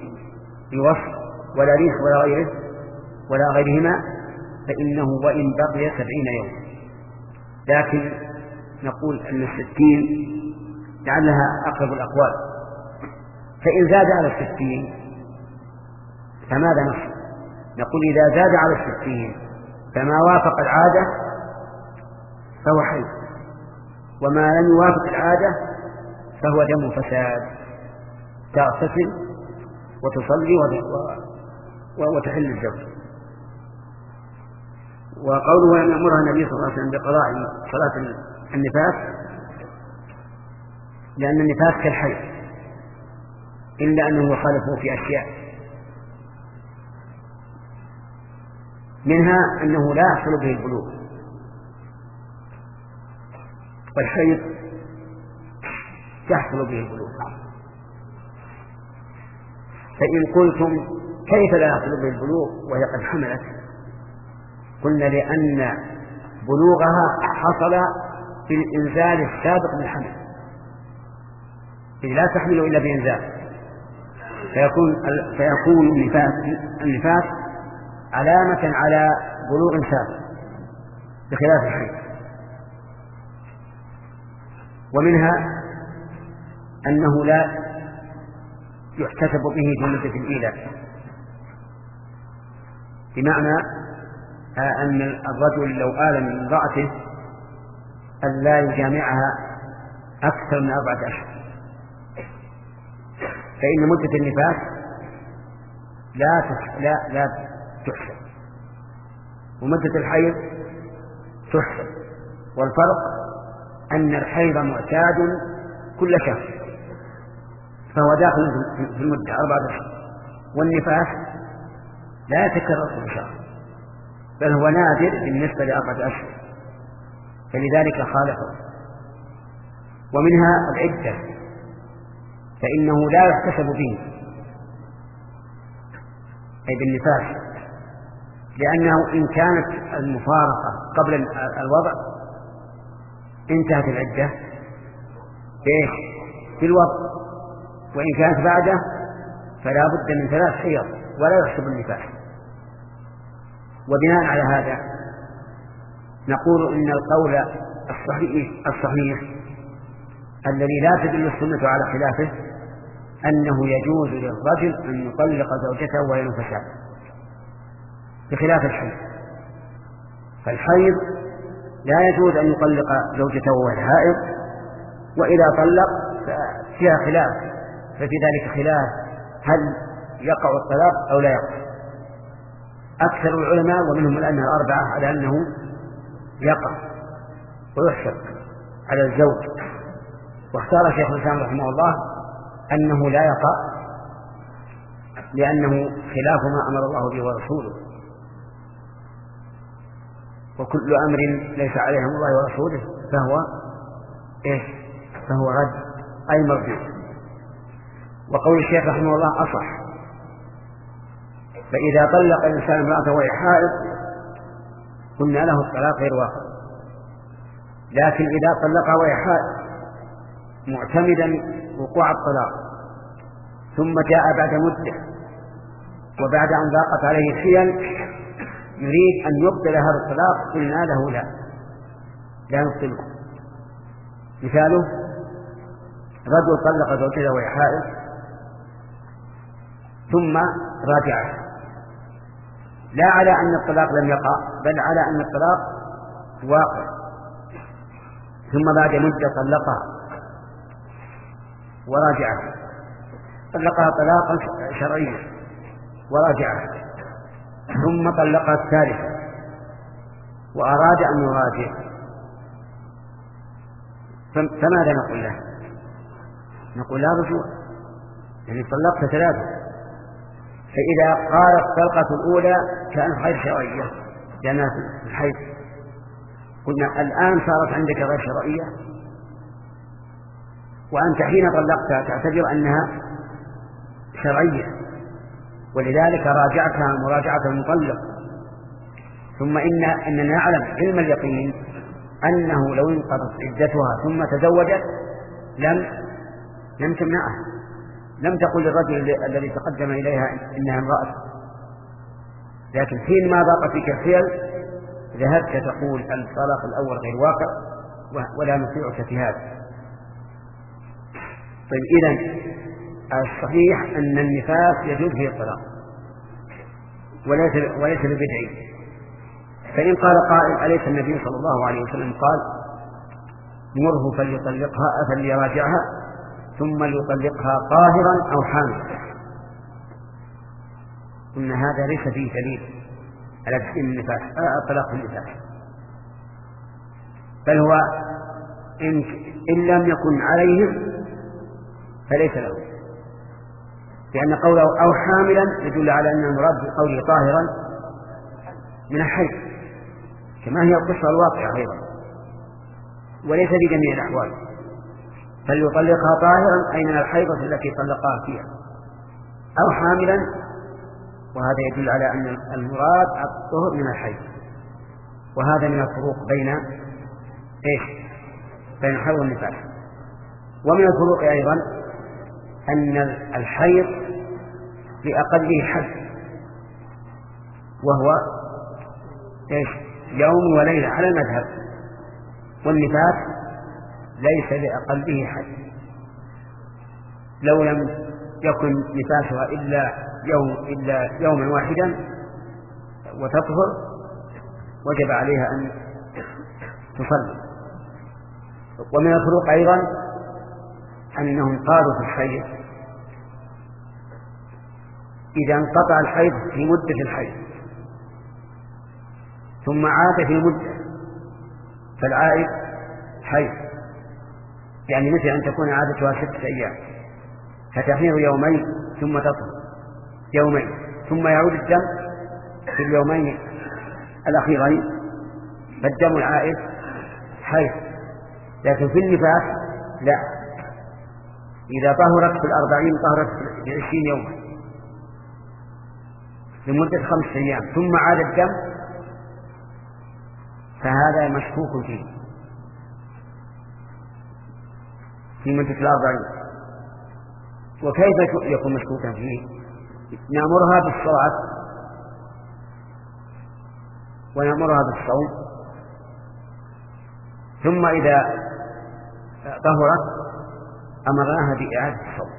بوصف ولا ريح ولا غيره ولا غيرهما فإنه وإن بقي سبعين يوما. لكن نقول أن الستين لعلها أقرب الأقوال، فإن زاد على الستين فماذا نصل؟ نقول إذا زاد على الستين فما وافق العادة فهو حي، وما لم يوافق العادة فهو دم فساد، تغتسل وتصلي وتحل الزوج. وقوله أن يأمرها النبي صلى الله عليه وسلم بقضاء صلاة النفاس لأن النفاس كالحي إلا أنه يخالفه في أشياء، منها أنه لا يحصل به البلوغ، والحيض يحصل به البلوغ. فإن قلتم كيف لا يحصل به البلوغ وهي قد حملت؟ قلنا لأن بلوغها حصل في الإنزال السابق للحمل، إذ لا تحمل إلا بإنزال. فيكون فيكون النفاس النفاس علامة على بلوغ شاب بخلاف الحيض. ومنها أنه لا يحتسب به في مدة الإيلاء، بمعنى أن الرجل لو آل من امرأته أن لا يجامعها أكثر من أربعة أشهر، فإن مدة النفاس لا لا لا تحسب، ومدة الحيض تحسب. والفرق أن الحيض معتاد كل شهر فهو داخل في المدة أربعة أشهر، والنفاس لا يتكرر كل شهر بل هو نادر بالنسبة لأربعة أشهر، فلذلك خالفه. ومنها العدة، فإنه لا يحتسب به أي بالنفاس، لأنه إن كانت المفارقة قبل الوضع انتهت العدة بإيش؟ بالوضع، وإن كانت بعده فلا بد من ثلاث حيض ولا يحسب النفاس. وبناء على هذا نقول إن القول الصحيح, الصحيح الذي لا تدل السنة على خلافه أنه يجوز للرجل أن يطلق زوجته وهي نفساء بخلاف الحيض. فالحيض لا يجوز أن يطلق زوجته وهي حائض، وإذا طلق فيها خلاف، ففي ذلك خلاف هل يقع الطلاق أو لا يقع. أكثر العلماء ومنهم الأئمة الأربعة على أنه يقع ويحسب على الزوج، واختار شيخ الإسلام رحمه الله أنه لا يقع لأنه خلاف ما أمر الله به ورسوله، وكل أمر ليس عليه أمر الله ورسوله فهو إيش؟ فهو رد أي مردود. وقول الشيخ رحمه الله أصح. فإذا طلق الإنسان امرأته وهي حائض قلنا له الطلاق غير واقع، لكن إذا طلقها وهي حائض معتمدا وقوع الطلاق ثم جاء بعد مدة وبعد أن ضاقت عليه الحيل يريد أن يبطل هذا الطلاق قلنا له لا لا نبطله. مثاله رجل طلق زوجته وهي حائض ثم راجعه، لا على أن الطلاق لم يقع بل على أن الطلاق واقع، ثم بعد مدة طلقها وراجعها، طلقها طلاقا شرعيا وراجعها، ثم طلقها الثالثة وأراد أن يراجع، فماذا نقول له؟ نقول لا رجوع، يعني طلقت ثلاثة. فإذا قالت الطلقة الأولى كانت غير شرعية لأنها في الحيض، قلنا الآن صارت عندك غير شرعية، وأنت حين طلقتها تعتبر أنها شرعية، ولذلك راجعتها مراجعة المطلق. ثم إن أننا نعلم علم اليقين أنه لو انقضت عدتها ثم تزوجت لم لم تمنعها، لم تقل للرجل الذي تقدم إليها إنها امرأة، لكن حينما ضاقت فيك الحيل ذهبت تقول الطلاق الأول غير واقع ولا نطيعك في هذا. طيب إذن الصحيح أن النفاس يجوز فيه الطلاق وليس وليس ببدعي. فإن قال قائل أليس النبي صلى الله عليه وسلم قال مره فليطلقها فليراجعها ثم ليطلقها طاهرا أو حاملا؟ قلنا هذا ليس فيه دليل على تحريم النفاس طلاق النفاس، بل هو إن, إن لم يكن عليهم فليس له، لأن قوله أو حاملا يدل على أن المراد بقوله طاهرا من الحيض كما هي القصة الواقعة أيضا، وليس في جميع الأحوال. فليطلقها طاهرا أي من الحيضة التي طلقها فيها، أو حاملا، وهذا يدل على أن المراد الطهر من الحيض. وهذا من الفروق بين إيش؟ بين الحيض والنفاس. ومن الفروق أيضا أن الحيض لأقله حد، وهو إيش؟ يوم وليلة على المذهب، والنفاس ليس لأقله حد. لو لم يكن نفاسها إلا يوم إلا يوما واحدا وتطهر وجب عليها أن تصلي. ومن الفروق أيضا أنهم قالوا في الحيض إذا انقطع الحيض في مدة الحيض ثم عاد في مدة فالعائد حيض، يعني مثل أن تكون عادتها ستة أيام فتحيض يومين ثم تطهر يومين ثم يعود الدم في اليومين الأخيرين، فالدم العائد حيض. لكن في النفاس لا، إذا طهرت في الأربعين طهرت في عشرين يوما لمدة خمس أيام ثم عاد الدم، فهذا مشكوك فيه في مدة الأربعين. وكيف يكون مشكوكا فيه؟ نأمرها بالصلاة ونأمرها بالصوم، ثم إذا طهرت أمرناها بإعادة الصوم.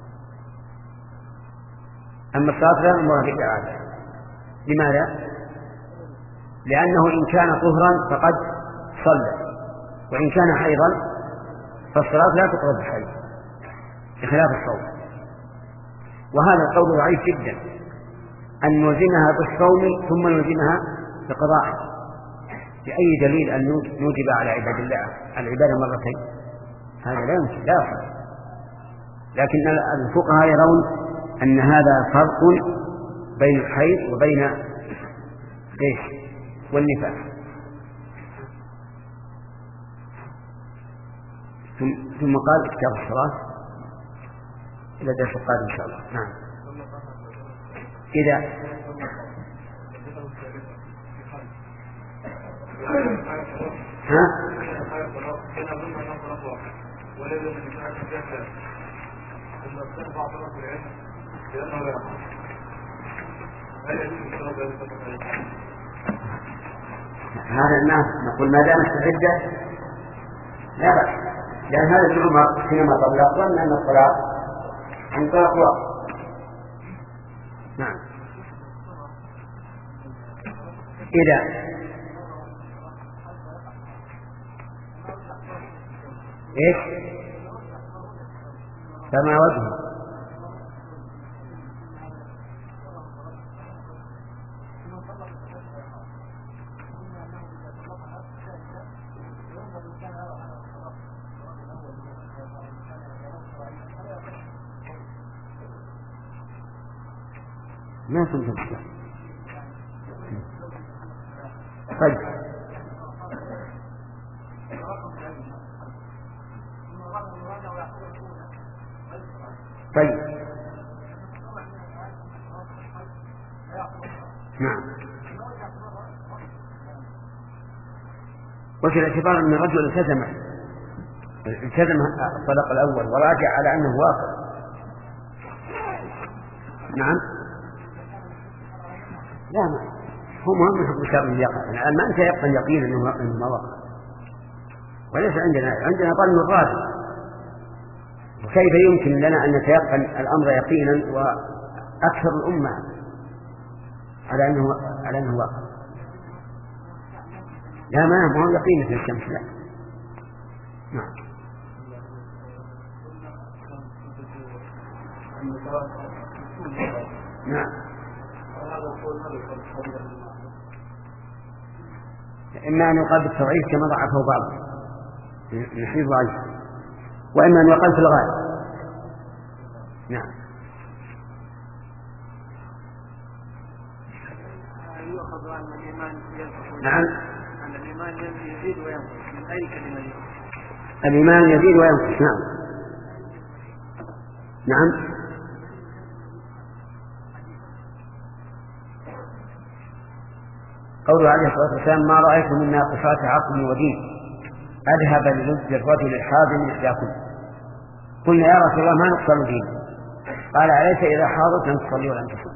أما الصلاة لا نأمرها بإعادة. لماذا؟ لأنه إن كان طهرا فقد صلى، وإن كان حيضا فالصلاة لا تقرب الحيض بخلاف الصوم. وهذا القول ضعيف جدا، أن نلزمها بالصوم ثم نلزمها بقضاء. بأي دليل أن نوجب على عباد الله العبادة مرتين؟ هذا لا يمكن، لا يصح. لكن الفقهاء يرون أن هذا فرق بين الحيض وبين ايش والنفاس. ثم قال كتاب الصلاة إلى درس القادم إن شاء الله. نعم. إذا ها هذا الناس نقول ما دامت العدة لا بأس، لأن هذا ابن عمر حينما طلق ظن أن الطلاق عن طلاق واحد. نعم. إذا إيش فما وجهه؟ ما كنت أشتغل. طيب طيب نعم. وفي الاعتبار أن الرجل التزم التزم الطلاق الأول وراجع على أنه واقع. نعم. لا ما هو مهم حكم شر يقع، الآن ما أنت يقن يقين أنه ما وقع، وليس عندنا عندنا ظن الراجح. وكيف يمكن لنا أن نتيقن الأمر يقينا وأكثر الأمة على أنه على أنه واقع؟ لا ما هو يقين في الشمس. لا. نعم. نعم. إما أن يقال بالتضعيف كما ضعفه بعض من حيث ضعيف، وإما أن يقال في الغالب. نعم. نعم. الإيمان يزيد وينقص من أي كلمة؟ الإيمان يزيد وينقص. نعم. نعم. قوله عليه الصلاة والسلام ما رأيت من ناقصات عقل ودين أذهب للد الرجل الحاضر من إحداكم. قلنا يا رسول الله ما نقصر دين، قال أليس إذا حاضرت لم تصلي ولم تصوم.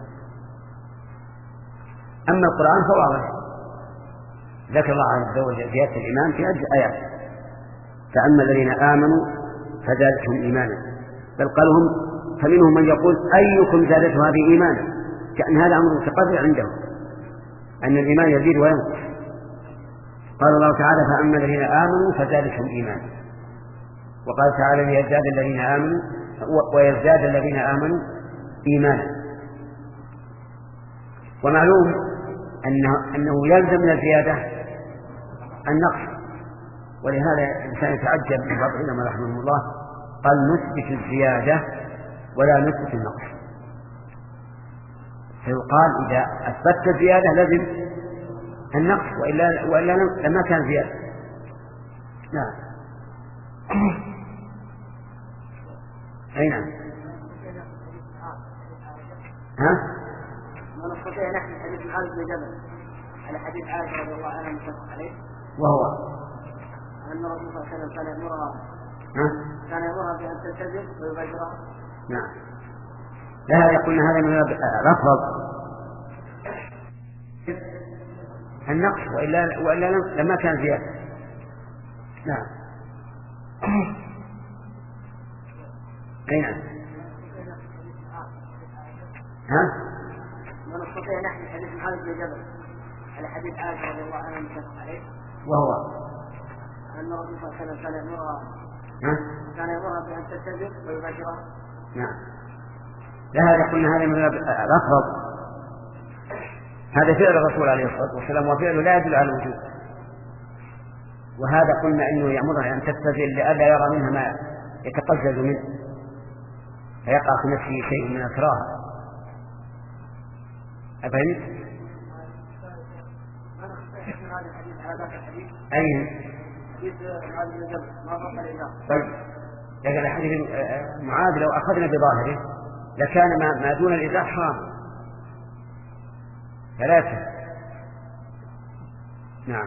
أما القرآن فواضح، ذكر الله عز وجل زيادة الإيمان في عدة آيات، فأما الذين آمنوا فزادتهم إيمانا، بل قالهم فمنهم من يقول أيكم زادته هذه إيمانا، كأن هذا أمر متقرر عندهم أن الإيمان يزيد وينقص. قال الله تعالى فأما الذين آمنوا فزادتهم إيمانا، وقال تعالى ليزداد الذين آمنوا ويزداد الذين آمنوا إيمانا. ومعلوم أنه, أنه يلزم من الزيادة النقص، ولهذا الإنسان يتعجب من بعض العلماء رحمهم الله قال نثبت الزيادة ولا نثبت النقص، فيقال إذا أثبتت الزيادة لازم النقص، وإلا, وإلا لما كان زيادة. نعم. أي نعم. ها؟ ما نستطيع نحن حديث معاذ بن جبل على حديث عائشة رضي الله عنها متفق عليه، وهو أن الرسول صلى الله عليه وسلم كان يأمرها كان يأمرها بأن تلتزم ويبادرها. نعم. لا يقولون هذا من رفض النقص، وإلا, وإلا لما كان زيادة. نعم. أي نعم. ها؟ ما نستطيع نحن حديث معاذ بن جبل على حديث عائشة رضي الله عنها متفق عليه، وهو أن الرسول صلى الله عليه وسلم كان يأمرها كان يأمرها بأن تلتزم ويبادرها. نعم. لا يقولون هذا من رفض، هذا فعل الرسول عليه الصلاة والسلام، وفعله لا يدل على الوجوب، وهذا قلنا إنه يأمرها أن تبتذل لئلا يرى منها ما يتقزز منه فيقع في نفسه شيء من الكراهة. أفهمت؟ أين؟ طيب، لكن حديث معاذ لو أخذنا بظاهره لكان ما, ما دون الإزار حرام. ثلاثة. نعم.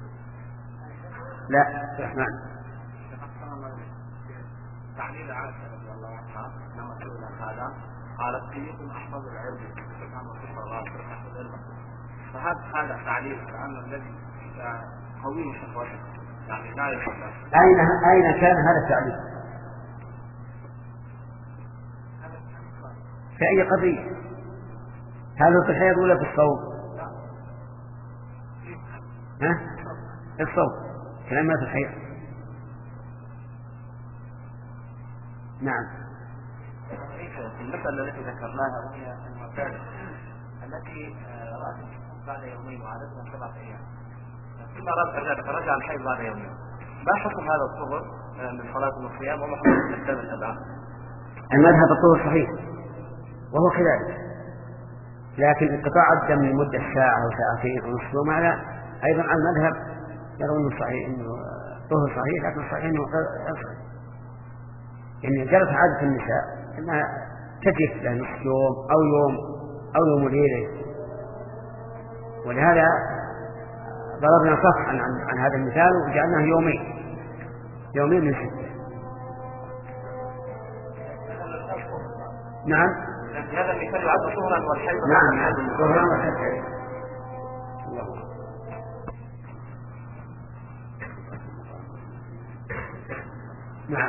لا الرحمن. تعليل عائشة رضي الله عنها لما سئل هذا قالت أيكم أحفظ العلم كما صفر الله أحفظ العلم، فهذا هذا تعليل كأن الذي قوي شهوته يعني لا يحفظ. أين أين كان هذا التعليل؟ في أي قضية؟ هل في الحيض ولا في الصوم؟ ها؟ في الصوم، كلام ما في الحيض. نعم. المسألة التي ذكرناها وهي المعتادة التي رأت بعد يومين وعادتها سبعة أيام، ثم رجع الحيض بعد يومين، ما حكم هذا الطهر من صلاة والصيام وما حكم الاستخدام الأذان؟ المذهب الطهر صحيح وهو كذلك، لكن انقطاع الدم لمدة ساعة أو ساعتين أو نصف يوم هذا أيضا على المذهب يرون صحيح إنه طهر صحيح، لكن صحيح إنه غير صحيح، إن جرت عادة النساء أنها تجف لها نصف يوم أو يوم أو يوم ليلة، ولهذا ضربنا صفحا عن, عن هذا المثال وجعلناه يومين يومين من ستة. نعم. هذا المثال يعد طهرا والحيض. نعم طهرا والحيض. نعم.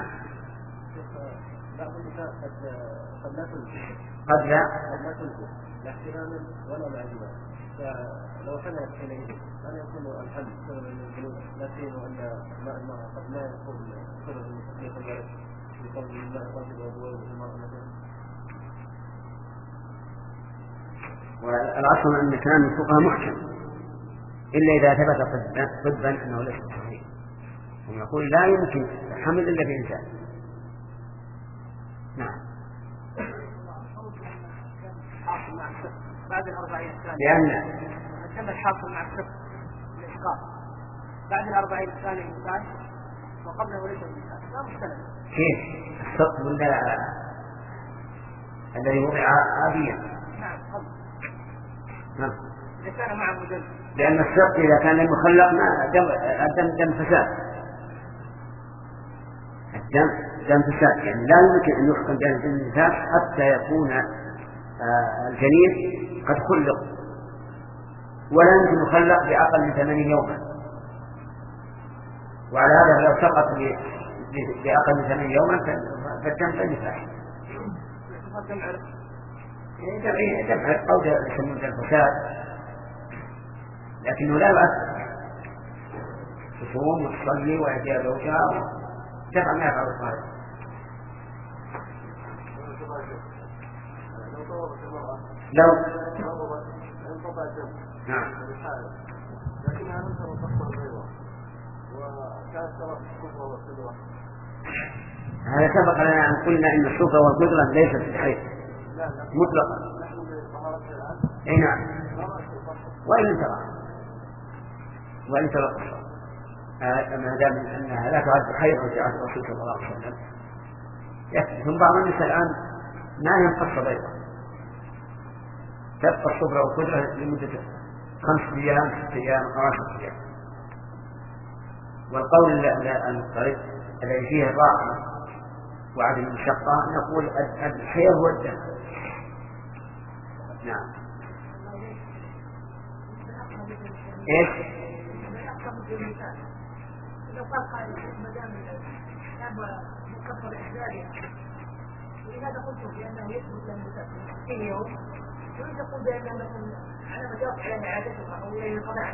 قد لا تنجح قد لا قد لا تنجح لا احتراما ولا معجبا، فلو حملت حينئذ أن يكون الحمل سببا من الجنوب، لا سيما أن ماء المرأة قد لا يكون سببا من تسمية الولد بقول الماء الرجل وضوء المرأة مثلا. والأصل أن كلام الفقهاء محكم إلا إذا ثبت طبا أنه ليس صحيح، ونقول لا يمكن حمل إلا بإنسان. نعم. بعد الأربعين الثانية لأن تم الحاصل مع السبت الإسقاط بعد الأربعين الثانية الإنسان وقبله ليس الإنسان لا مختلف. كيف السقط ولا الذي وضع عاديا؟ نعم قبل. نعم. إذا كان معه دم. لأن السقط إذا كان المخلق ما دم الدم دم فساد، الدم دم فساد، يعني لا يمكن أن يحكم بين الجنين والنفاس حتى يكون آه الجنين قد خلق، ولا يمكن يخلق بأقل من ثمانين يوما. وعلى هذا لو سقط بأقل من ثمانين يوما فالدم كالنفاس. دم أو يسمون دم فساد، لكنه لا يؤثر. تصوم وتصلي ويأتي زوجها تفعل ما يفعل الصالح. لو نعم لكنها لم ترى تقوى البيضاء وكانت ترى الصفرة والقدرة. هذا سبق لنا أن قلنا إن الصفرة والقدرة ليست بحيث مطلقا. أي نعم، وإن ترى وإن ترى الصفرة ما دام أنها لا تعد حيضا في عهد الرسول صلى الله عليه وسلم. ثم بعض النساء الآن ما ينقص بيضا، تبقى الصفرة والقدرة لمدة خمس أيام ست أيام أو عشرة أيام. والقول المضطرد الذي فيه الراحة وعدم المشقة نقول الحيض هو الدم. نعم. إيش؟ لو قال قائل مدام يبغى مكفر إحداثها ولهذا قلت بأنه يثبت له في يوم، يريد يقول بأنه مثلا على ما جاءت عليه عادتها أو إليه القضاء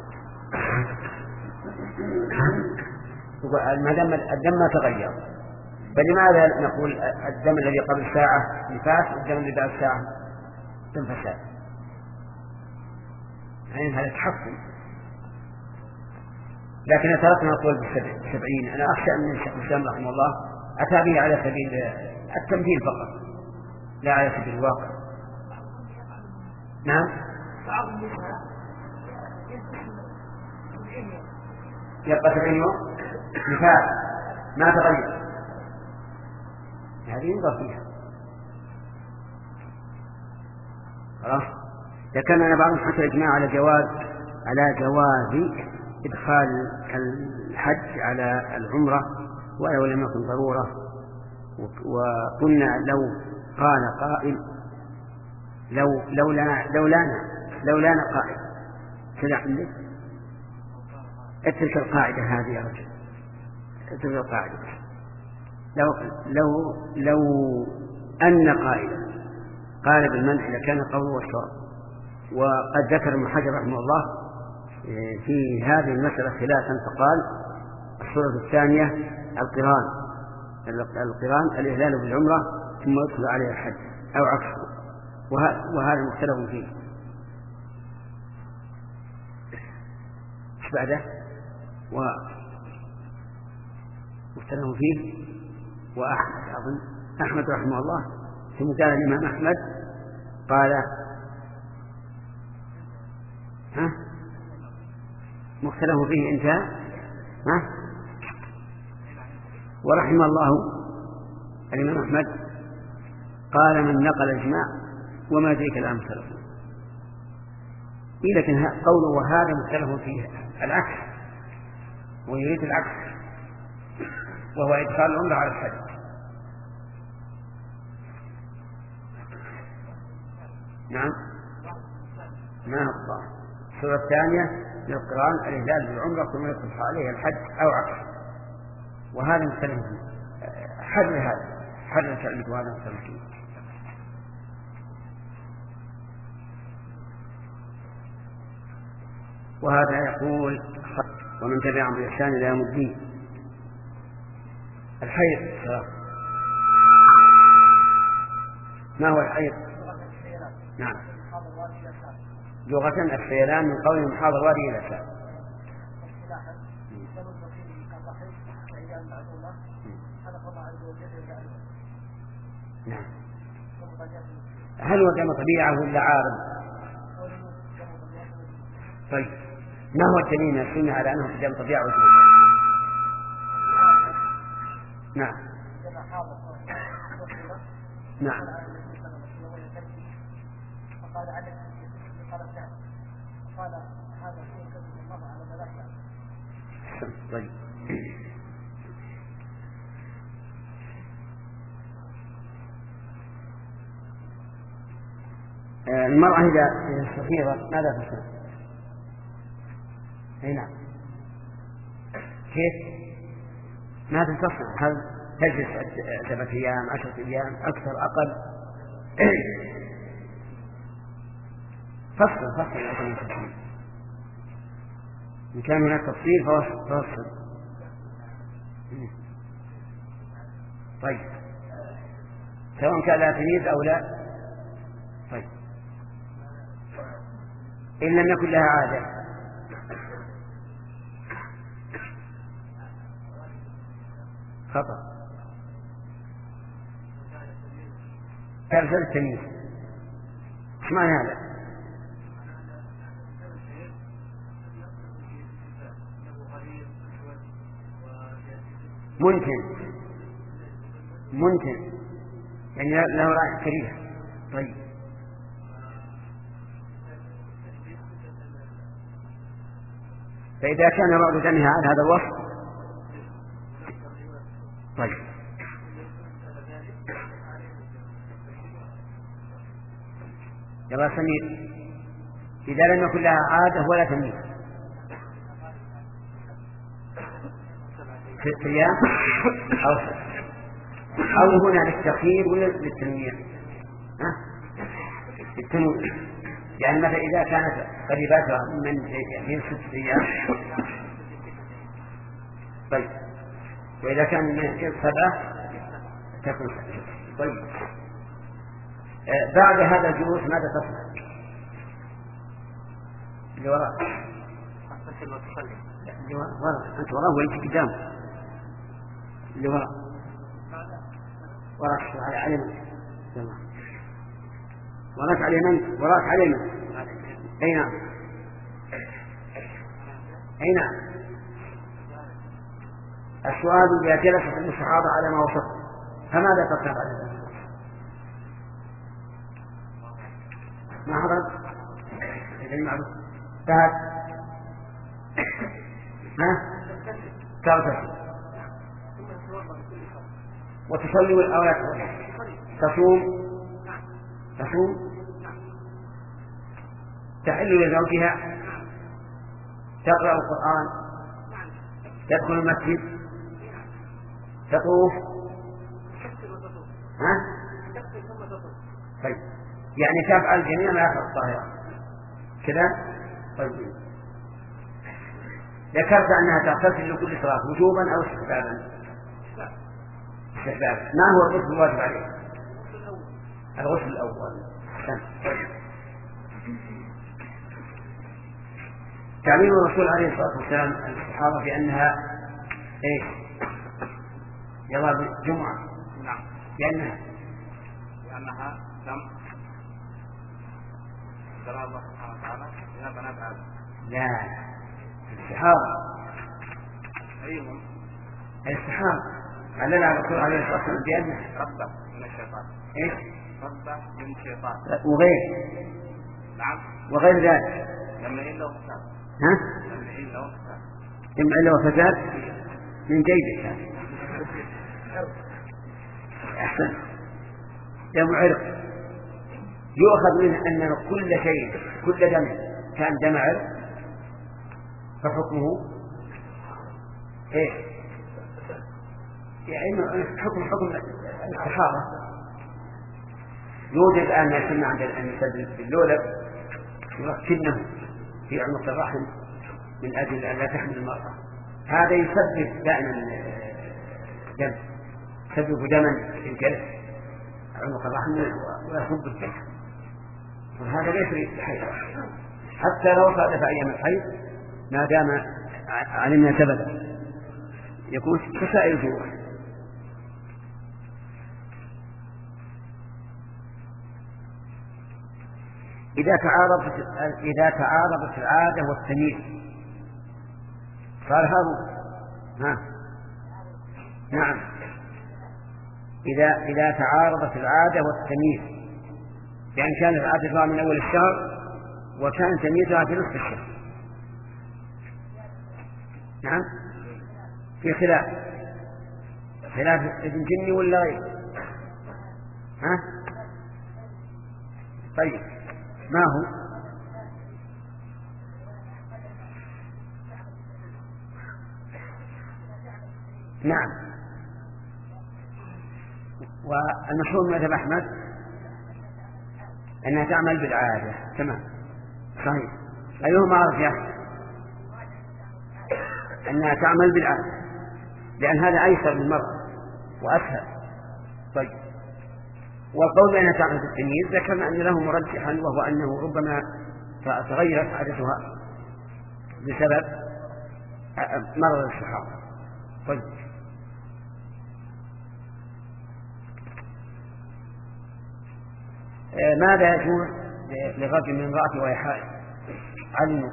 ما دام الدم ما تغير فلماذا نقول الدم الذي قبل ساعة نفاس والدم الذي بعد ساعة دم فساد؟ يعني هذا تحكم. لكن تركنا قول بالسبعين. أنا أخشى أن الشيخ الإسلام رحمه الله أتى به على سبيل التمثيل فقط لا على سبيل الواقع. نعم. يبقى سبعين يوم نفاس ما تغير، هذه ينظر فيها. خلاص. ذكرنا أن بعض حتى الإجماع على جواز على جواز إدخال الحج على العمرة ولو لم يكن ضرورة. وقلنا لو قال قائل لو لو لا لو لا لو لا قائل كذا عندك اترك القاعدة هذه يا رجل، اترك القاعدة. لو لو لو أن قائلا قال بالمنع لكان قوله والشرع. وقد ذكر ابن حجر رحمه الله في هذه المسألة خلافا فقال الصورة الثانية القران القران الإهلال بالعمرة ثم يدخل عليها الحج أو عكسه، وهذا مختلف فيه. ايش بعده؟ ومختلف فيه. وأحمد أظن أحمد رحمه الله ثم قال الإمام أحمد قال ها مختلف فيه انتهى. ها ورحم الله الإمام أحمد قال من نقل الإجماع وما ذيك الأمثل. إيه لكن قوله وهذا مختلف فيه العكس، ويريد العكس وهو إدخال العمرة على الحج. نعم ما هو الصح. الصورة الثانية للقران الإهلال بالعمرة ثم يدخل عليه الحج أو عكس، وهذا مختلف حل هذا حل كلمة وهذا مختلف فيه. وهذا يقول ومن تبعهم بإحسان إلى يوم الدين. الحيض ما هو الحيض؟ نعم لغة السيلان من قول محاض الوادي إلى ساء. نعم. هل هو دم طبيعة ولا عارض؟ طيب ما هو الدليل السنة على أنه دم طبيعة ولا نعم نعم فقال عدد قال نعم قال هذا شيء كذب الله على ملاك. طيب المرأة إذا استحيضت ماذا تصنع؟ أي نعم. كيف؟ ماذا تصنع؟ هل تجلس سبعة أيام عشرة أيام أكثر أقل؟ فصل فصل إن كان هناك تفصيل فصل. طيب سواء كان لا تمييز أو لا. طيب إن لم يكن لها عادة خطأ. كارثة التمييز ايش معنى هذا؟ منتن منتن يعني له رائحة كريهة. طيب فإذا كان بعض دمها على هذا الوصف طيب يا سمير إذا لم يكن لها عادة ولا تمييز في أيام أو أو هنا للتخيير ولا للتنويع؟ ها؟ للتنويع يعني مثلا إذا كانت قريباتها من من ست أيام طيب وإذا كان من سبعة تكون سبعة. طيب آه بعد هذا الجلوس ماذا تصنع؟ اللي وراء اللي وراء أنت وراء وأنت قدام اللي وراء وراك على علم وراك على من وراك على من أي نعم أي نعم. السؤال إذا جلست الصحابة على ما وصفت فماذا تصنع بعد ذلك؟ ما حضر إذا المعروف بعد ها تغتسل وتصلي والأولاد تصوم تصوم تحل لزوجها تقرأ القرآن تدخل المسجد تطوف ها؟ طيب يعني تفعل جميع ما يفعل الطاهرة كذا. طيب ذكرت أنها تغتسل لكل صلاة وجوبا أو استحبابا؟ استحبابا. ما هو الغسل الواجب عليه؟ الغسل الأول. تعليم الرسول عليه الصلاة والسلام الصحابة بأنها إيش؟ يلا جمعة. نعم. لأنها لأنها دم قال الله سبحانه وتعالى يا بنات آدم. لا الصحابة أيهم الصحابة علمنا الرسول عليه الصلاة والسلام بأنه ربه من الشيطان. إيش؟ ربه من الشيطان. وغير نعم. وغير ذلك. لما إلا وفساد. ها؟ لما إلا وفساد. لما إلا وفساد من جيدك. أحسن. دم عرق يؤخذ منه أن كل شيء كل دم كان دم عرق فحكمه إيه؟ يعني حكم حكم الصحابة. يوجد الآن ما يسمى عند النساء باللولب يركبنه في عنق الرحم من أجل أن لا تحمل المرأة. هذا يسبب دائما دم يسبب دما في الجلد عنق الرحم ويصب الدم وهذا ليس بحيث حتى لو صادف أيام الحيض ما دام علمنا سببا يكون كسائر الجروح. إذا تعارضت إذا تعارضت العادة والتمييز قال هذا ها نعم إذا إذا تعارضت العادة والتمييز يعني كانت عادتها من أول الشهر وكان تمييزها في نصف الشهر نعم في خلاف خلاف ابن جني ولا غير ها طيب ما هو؟ نعم. والمشهور من مذهب أحمد أنها تعمل بالعادة. تمام صحيح. أيهما أرجح؟ أنها تعمل بالعادة، لأن هذا أيسر للمرأة وأسهل. طيب، والقول بأنها تعمل بالتمييز ذكرنا أن له مرجحا، وهو أنه ربما تغيرت عادتها بسبب مرض الصحابة. طيب، ماذا يجوز لرجل من امرأته وهي حائض؟ علموا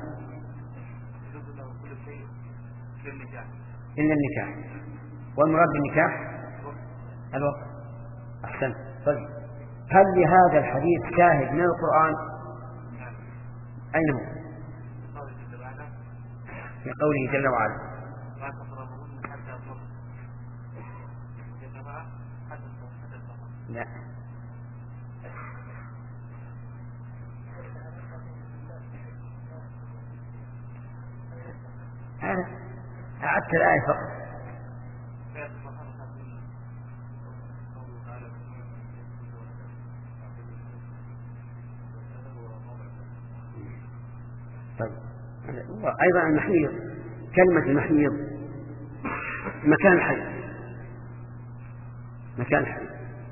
إلا النكاح، والمراد بالنكاح الوقت. أحسن. طيب، هل لهذا الحديث شاهد من القرآن؟ أين هو؟ في قوله جل وعلا لا. أعدت الآية فقط. طيب، أيضا المحيض، كلمة المحيض مكان حي، مكان حي.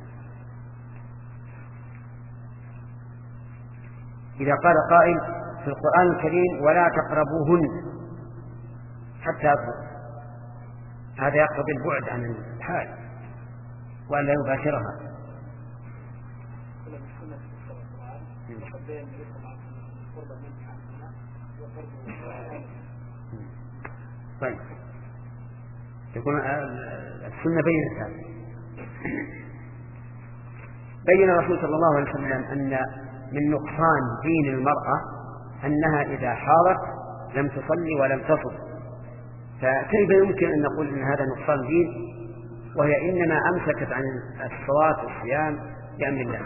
إذا قال قائل في القرآن الكريم ولا تقربوهن حتى يطهر، هذا يقتضي البعد عن الحال وأن لا يباشرها. طيب، يكون السنة بينت هذا. بين الرسول صلى الله عليه وسلم أن من نقصان دين المرأة أنها إذا حارت لم تصلي ولم تصم، فكيف يمكن أن نقول أن هذا نقصان دين وهي إنما أمسكت عن الصلاة والصيام بأمر الله؟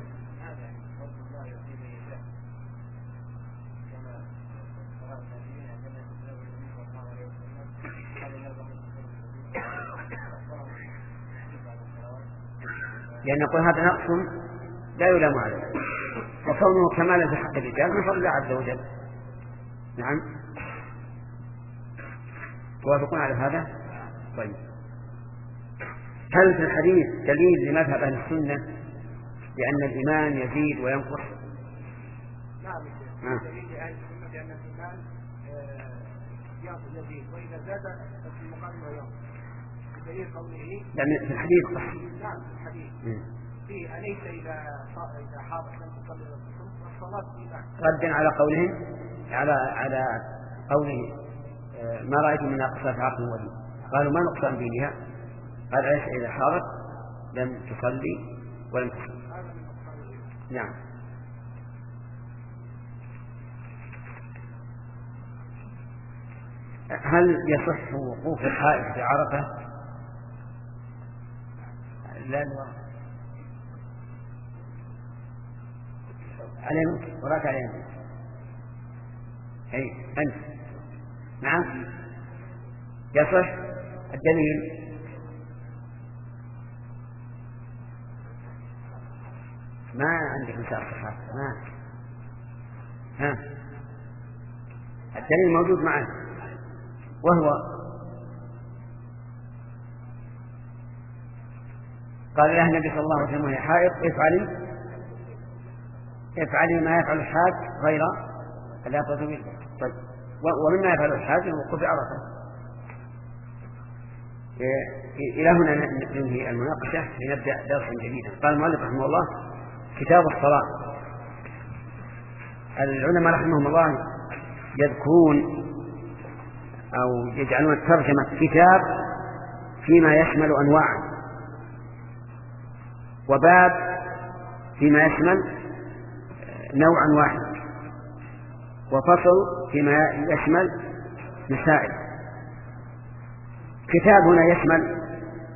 لأن نقول هذا نقص لا يلام عليه، وكونه كمالا في حق الرجال من فضل الله عز وجل. نعم، توافقون على هذا؟ طيب، هل في الحديث دليل لمذهب أهل السنة بأن الإيمان يزيد وينقص؟ نعم، دليل لأهل السنة بأن الإيمان يزيد وإذا زاد ففي المقام وينقص. دليل قوله لأن في الحديث صح. نعم، في الحديث فيه أليس إذا إذا حاضر لم تصلي ولا تصوم والصلاة إيمان. ردا على قولهم على على قوله ما رأيت من أقصى في عقل ولي، قالوا ما نقصان دينها، قال أليس إذا حاضر لم تصلي ولم تصوم. نعم. هل يصح وقوف الحائض في عرفة؟ لا لا علينا وراك علينا. أي أنت. نعم، يصح. الدليل ما عندك مساء الصحة. ما ها الدليل موجود معه، وهو قال لها النبي صلى الله عليه وسلم وهي حائض افعلي افعلي ما يفعل الحاج غير لا تطويل. طيب، ومما يفعل الحاج الوقوف عرفة. إلى هنا ننهي المناقشة لنبدأ درسا جديدا. قال المؤلف رحمه الله كتاب الصلاة. العلماء رحمهم الله يذكرون أو يجعلون الترجمة كتاب فيما يشمل أنواعا، وباب فيما يشمل نوعا واحد، وفصل فيما يشمل مسائل. كتاب هنا يشمل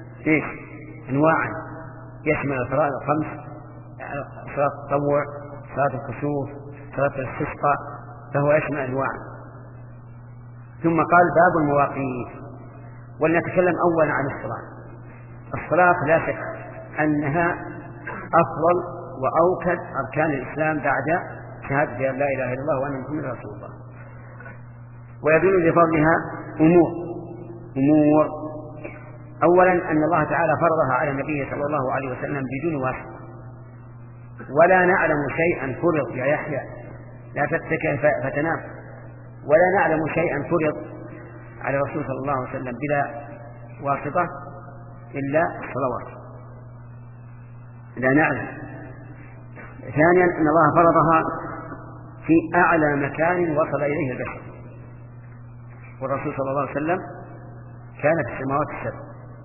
إيش؟ أنواعا، يشمل الفرائض الخمس، صلاة التطوع، صلاة الكسوف، صلاة الاستسقاء، فهو يشمل أنواعا. ثم قال باب المواقيت. ولنتكلم أولا عن الصلاة. الصلاة لا شك أنها أفضل وأوكد أركان الإسلام بعد شهادة أن لا إله إلا الله وأن محمدا رسول الله. ويدل لفضلها أمور أمور أولا أن الله تعالى فرضها على النبي صلى الله عليه وسلم بدون واسطة، ولا نعلم شيئا فرض يا يحيى لا تتكئ فتنام، ولا نعلم شيئا فرض على الرسول صلى الله عليه وسلم بلا واسطة إلا الصلوات، لا نعلم. ثانيا أن الله فرضها في أعلى مكان وصل إليه البشر، والرسول صلى الله عليه وسلم كان في السماوات السبع،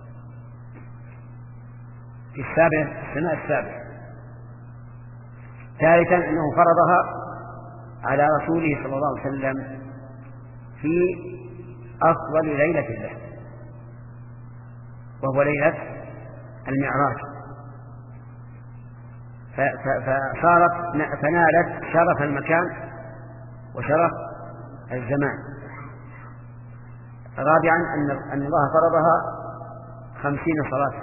في السابع السماء السابع. ثالثا أنه فرضها على رسوله صلى الله عليه وسلم في أفضل ليلة له، وهو ليلة المعراج، فصارت فنالت شرف المكان وشرف الزمان. رابعا أن الله فرضها خمسين صلاة،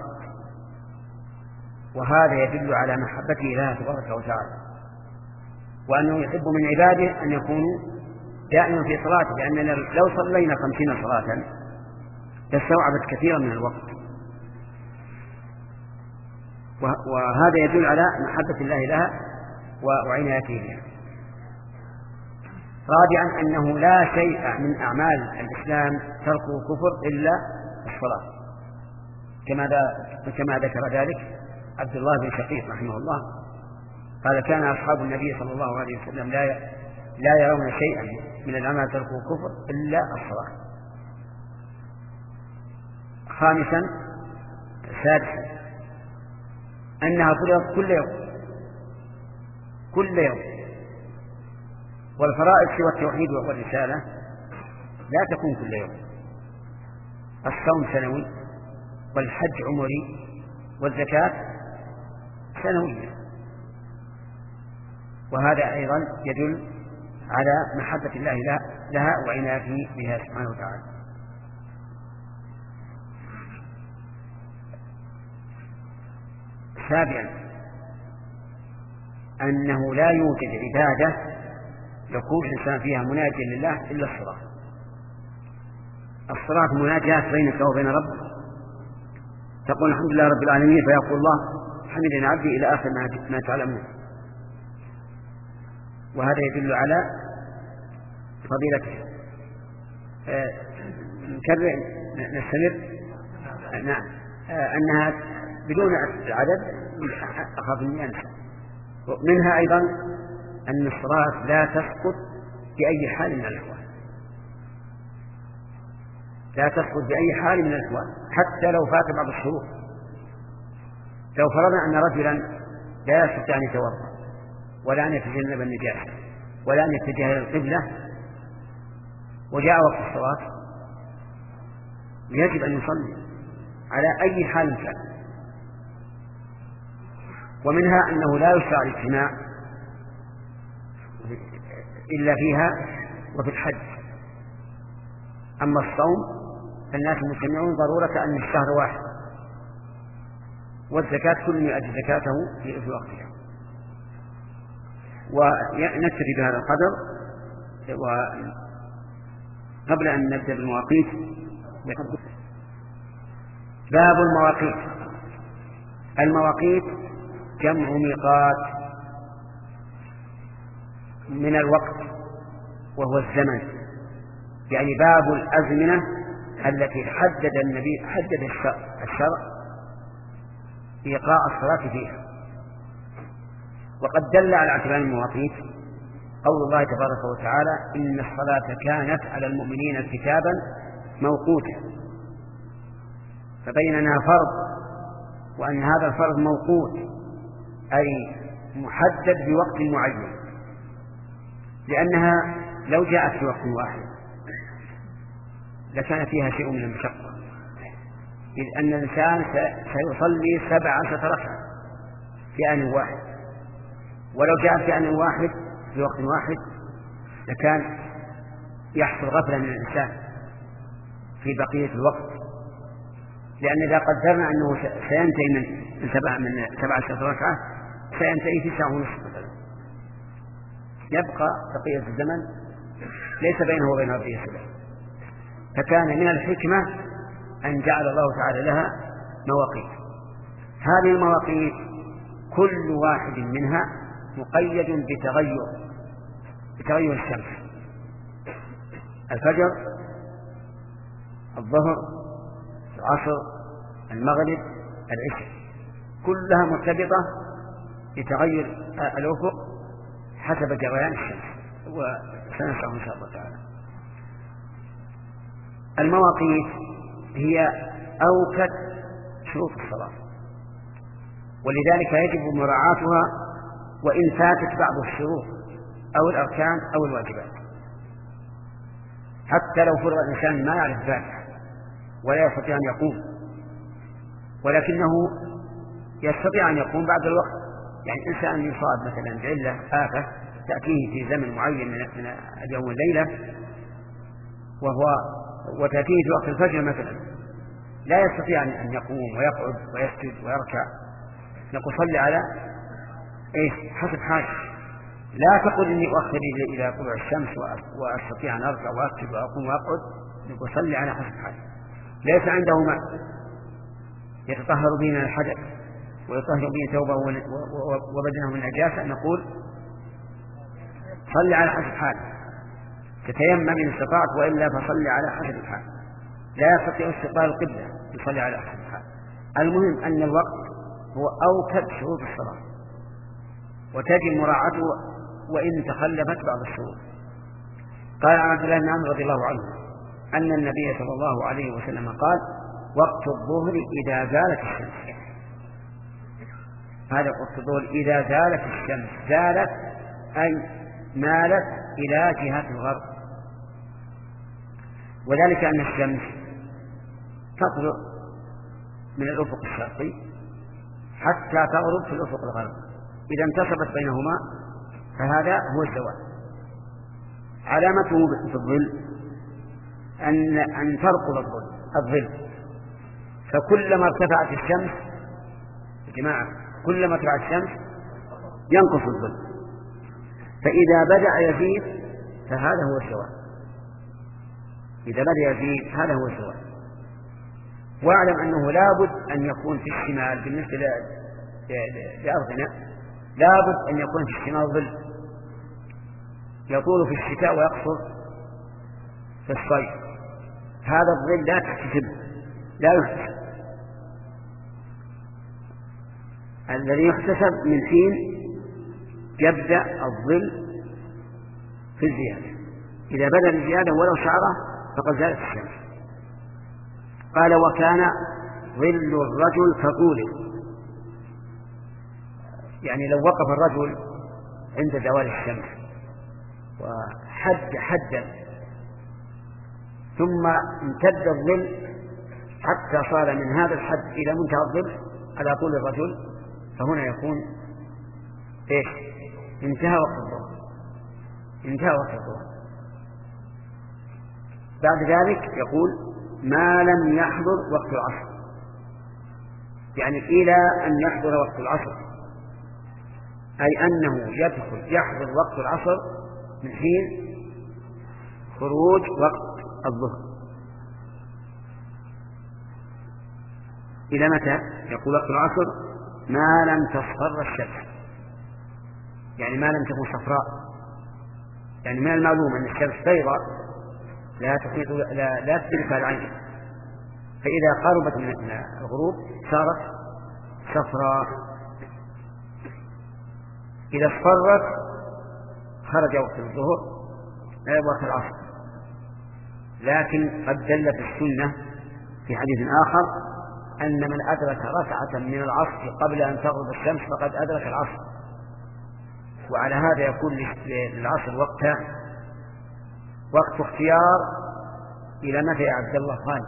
وهذا يدل على محبته لها تبارك وتعالى، وأنه يحب من عباده أن يكونوا دائما في صلاته، لأننا لو صلينا خمسين صلاة لاستوعبت كثيرا من الوقت، وهذا يدل على محبة الله لها وعنايته بها. رابعا أنه لا شيء من أعمال الإسلام تركه كفر إلا الصلاة، كما كما ذكر ذلك عبد الله بن شقيق رحمه الله، قال كان أصحاب النبي صلى الله عليه وسلم لا لا يرون شيئا من الأعمال تركه كفر إلا الصلاة. خامسا سادسا أنها فرضت كل يوم كل يوم والفرائض سوى التوحيد والرسالة لا تكون كل يوم. الصوم سنوي، والحج عمري، والزكاة سنوية، وهذا أيضا يدل على محبة الله لها وعنايته بها سبحانه وتعالى. سابعا أنه لا يوجد عبادة يكون الإنسان فيها مناجيا لله إلا الصلاة. الصلاة مناجاة بينك وبين ربك، تقول الحمد لله رب العالمين فيقول الله حمدنا عبدي إلى آخر ما تعلمون، وهذا يدل على فضيلته. نكرر نستمر. نعم، أنها بدون عدد أخاف أن ينسى. منها أيضا أن الصلاة لا تسقط بأي حال من الأحوال، لا تسقط بأي حال من الأحوال حتى لو فات بعض الشروط. لو فرضنا أن رجلا لا يستطيع أن يتوضأ ولا أن يتجنب النجاسة ولا أن يتجه إلى القبلة وجاء وقت الصلاة، يجب أن يصلي على أي حال كان. ومنها أنه لا يشرع الاجتماع إلا فيها وفي الحج. أما الصوم فالناس مجتمعون ضرورة أن الشهر واحد، والزكاة كل يؤدي زكاته في وقتها. ونكتفي بهذا القدر. وقبل أن نبدأ بالمواقيت، باب المواقيت. المواقيت جمع ميقات من الوقت وهو الزمن، يعني باب الأزمنة التي حدد النبي حدد الشرع إيقاع الصلاة فيها. وقد دل على اعتبار المواقيت قول الله تبارك وتعالى إن الصلاة كانت على المؤمنين كتابا موقوتا، فبين أنها فرض وأن هذا الفرض موقوت أي محدد بوقت معين، لأنها لو جاءت في وقت واحد لكان فيها شيء من المشقة، إذ أن الإنسان سيصلي سبع عشرة ركعة في آن واحد، ولو جاء في آن واحد في وقت واحد لكان يحصل غفلة من الإنسان في بقية الوقت، لأن إذا قدرنا أنه سينتهي من سبع من سبع عشرة ركعة سينتهي في ساعة ونصف مثلا، يبقى بقية الزمن ليس بينه وبين ربه سبيل. فكان من الحكمة أن جعل الله تعالى لها مواقيت. هذه المواقيت كل واحد منها مقيد بتغير بتغير الشمس. الفجر، الظهر، العصر، المغرب، العشاء، كلها مرتبطة بتغير الأفق حسب جريان الشمس، وسنشرح إن شاء الله تعالى. المواقيت هي أوكد شروط الصلاة، ولذلك يجب مراعاتها وإن فاتت بعض الشروط أو الأركان أو الواجبات. حتى لو فرض الإنسان ما يعرف ذلك ولا يستطيع أن يقوم، ولكنه يستطيع أن يقوم بعد الوقت. يعني إنسان يصاب مثلا بعلة آفة تأتيه في زمن معين من اليوم والليلة وهو وتأتيه في وقت الفجر مثلا، لا يستطيع أن يقوم ويقعد ويسجد ويركع، نقول صلي على إيه حسب حاجة. لا تقل إني أؤخر إلى طلوع الشمس وأستطيع أن أركع وأسجد وأقوم وأقعد، نقول صلي على حسب حاجة. ليس عنده ماء يتطهر به من الحدث ويطهر به ثوبه وبدنه من النجاسة، نقول صلي على حسب حاله، تتيمم إن استطعت وإلا فصلي على حسب الحال. لا يستطيع استقبال القبلة يصلي على حسب الحال. المهم أن الوقت هو أوكد شروط الصلاة وتجب مراعاته وإن تخلفت بعض الشروط. قال عن عبد الله بن عمرو رضي الله عنه أن النبي صلى الله عليه وسلم قال: وقت الظهر إذا زالت الشمس. هذا وقت الظهر إذا زالت الشمس. زالت أي مالت إلى جهة الغرب، وذلك أن الشمس تطلع من الأفق الشرقي حتى تغرب في الأفق الغربي. إذا انتصبت بينهما فهذا هو الزوال. علامته في الظل أن أن ترقب الظل الظل فكلما ارتفعت الشمس يا جماعة كلما ارتفعت الشمس ينقص الظل، فإذا بدأ يزيد فهذا هو الزوال. إذا بدأ يزيد هذا هو الزوال. واعلم أنه لابد أن يكون في الشمال بالنسبة لأرضنا لابد أن يكون في الشمال ظل يطول في الشتاء ويقصر في الصيف. هذا الظل لا تحتسب لا يحتسب. الذي يحتسب من حين يبدأ الظل في الزيادة. إذا بدأ الزيادة ولو شعره فقد زالت الشمس. قال: وكان ظل الرجل كطوله. يعني لو وقف الرجل عند زوال الشمس وحد حدا ثم امتد الظل حتى صار من هذا الحد إلى منتهى الظل على طول الرجل، فهنا يكون إيش؟ انتهى وقت الظهر. انتهى وقت الظهر. بعد ذلك يقول: ما لم يحضر وقت العصر، يعني إلى أن يحضر وقت العصر، أي أنه يدخل يحضر وقت العصر من حين خروج وقت الظهر. إلى متى؟ يقول وقت العصر ما لم تصفر الشمس، يعني ما لم تكن صفراء. يعني من المعلوم أن الشمس بيضاء لا تحيط لا, لا تدركها العين، فإذا قربت من الغروب صارت صفراء. إذا اصفرت خرج وقت الظهر وقت العصر. لكن قد دلت السنة في حديث آخر أن من أدرك ركعة من العصر قبل أن تغرب الشمس فقد أدرك العصر. وعلى هذا يكون للعصر وقتها وقت اختيار. إلى متى يا عبد الله قال؟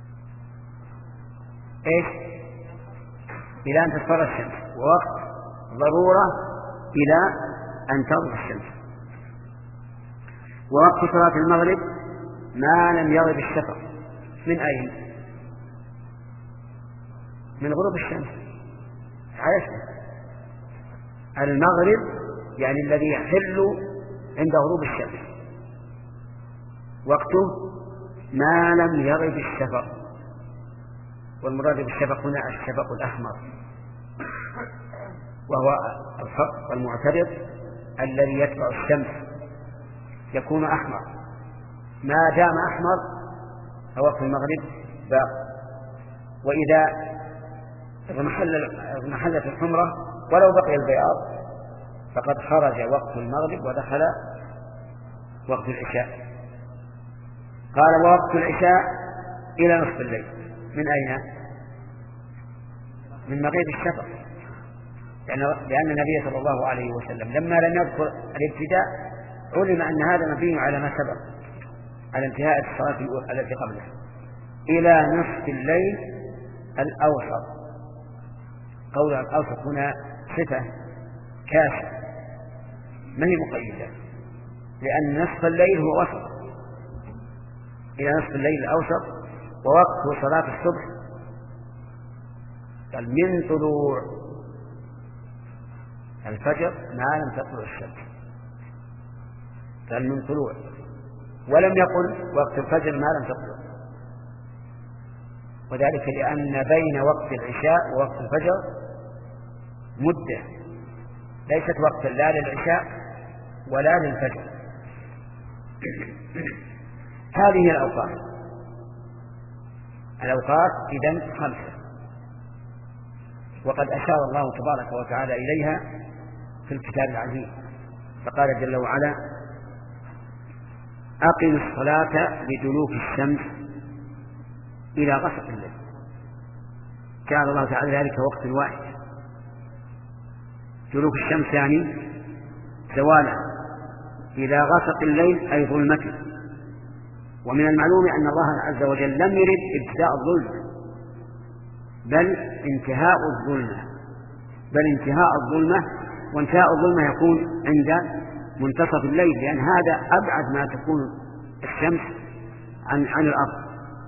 إيش؟ إلى أن تصفر الشمس. ووقت ضرورة إلى أن تغرب الشمس. ووقت صلاة المغرب ما لم يغرب الشفق. من أين؟ من غروب الشمس. عايش المغرب يعني الذي يحل عند غروب الشمس، وقته ما لم يغرب الشفق. والمراد بالشفق هنا الشفق الأحمر، وهو الخط المعترض الذي يتبع الشمس يكون أحمر. ما دام أحمر فوقت المغرب باق. وإذا اضمحلت الحمرة ولو بقي البياض فقد خرج وقت المغرب ودخل وقت العشاء. قال ووقت العشاء إلى نصف الليل. من أين؟ من مغيب الشفق، لأن النبي صلى الله عليه وسلم لما لم يذكر الابتداء علم أن هذا مبني على ما سبق، على انتهاء الصلاة التي قبله. إلى نصف الليل الأوسط. قول الأوسط هنا صفة كاشفة ما هي مقيدة، لأن نصف الليل هو وسط. إلى نصف الليل الأوسط. ووقت صلاة الصبح قال من طلوع الفجر ما لم تطلع الشمس. قال من طلوع، ولم يقل وقت الفجر ما لم تطلع، وذلك لأن بين وقت العشاء ووقت الفجر مدة ليست وقتا لا للعشاء ولا للفجر. هذه الأوقات الأوقات إذن خمسة، وقد أشار الله تبارك وتعالى إليها في الكتاب العزيز، فقال جل وعلا أقم الصلاة لدلوك الشمس إلى غسق الليل. جعل الله تعالى ذلك وقت واحد. دلوك الشمس يعني زوالا إلى غسق الليل أي ظلمته. ومن المعلوم أن الله عز وجل لم يرد ابتداء الظلمة بل انتهاء الظلمة بل انتهاء الظلمة وانتهاء الظلمة يكون عند منتصف الليل، لأن هذا أبعد ما تكون الشمس عن عن الأرض.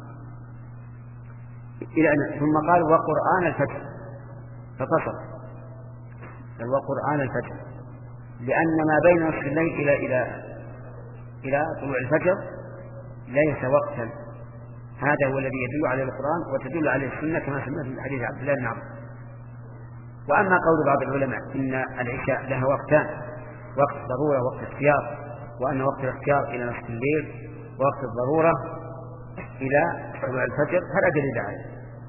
إلى أن ثم قال وقرآن الفجر فتصل وقرآن الفجر، لأن ما بين نصف الليل إلى إلى إلى طلوع الفجر ليس وقتا. هذا هو الذي يدل عليه القرآن وتدل عليه السنة كما سمعت في حديث عبد الله بن عمرو. وأما قول بعض العلماء إن العشاء لها وقتان، وقت الضرورة ووقت الاختيار، وأن وقت الاختيار إلى نصف الليل ووقت الضرورة إلى طلوع الفجر، فلا دليل عليه.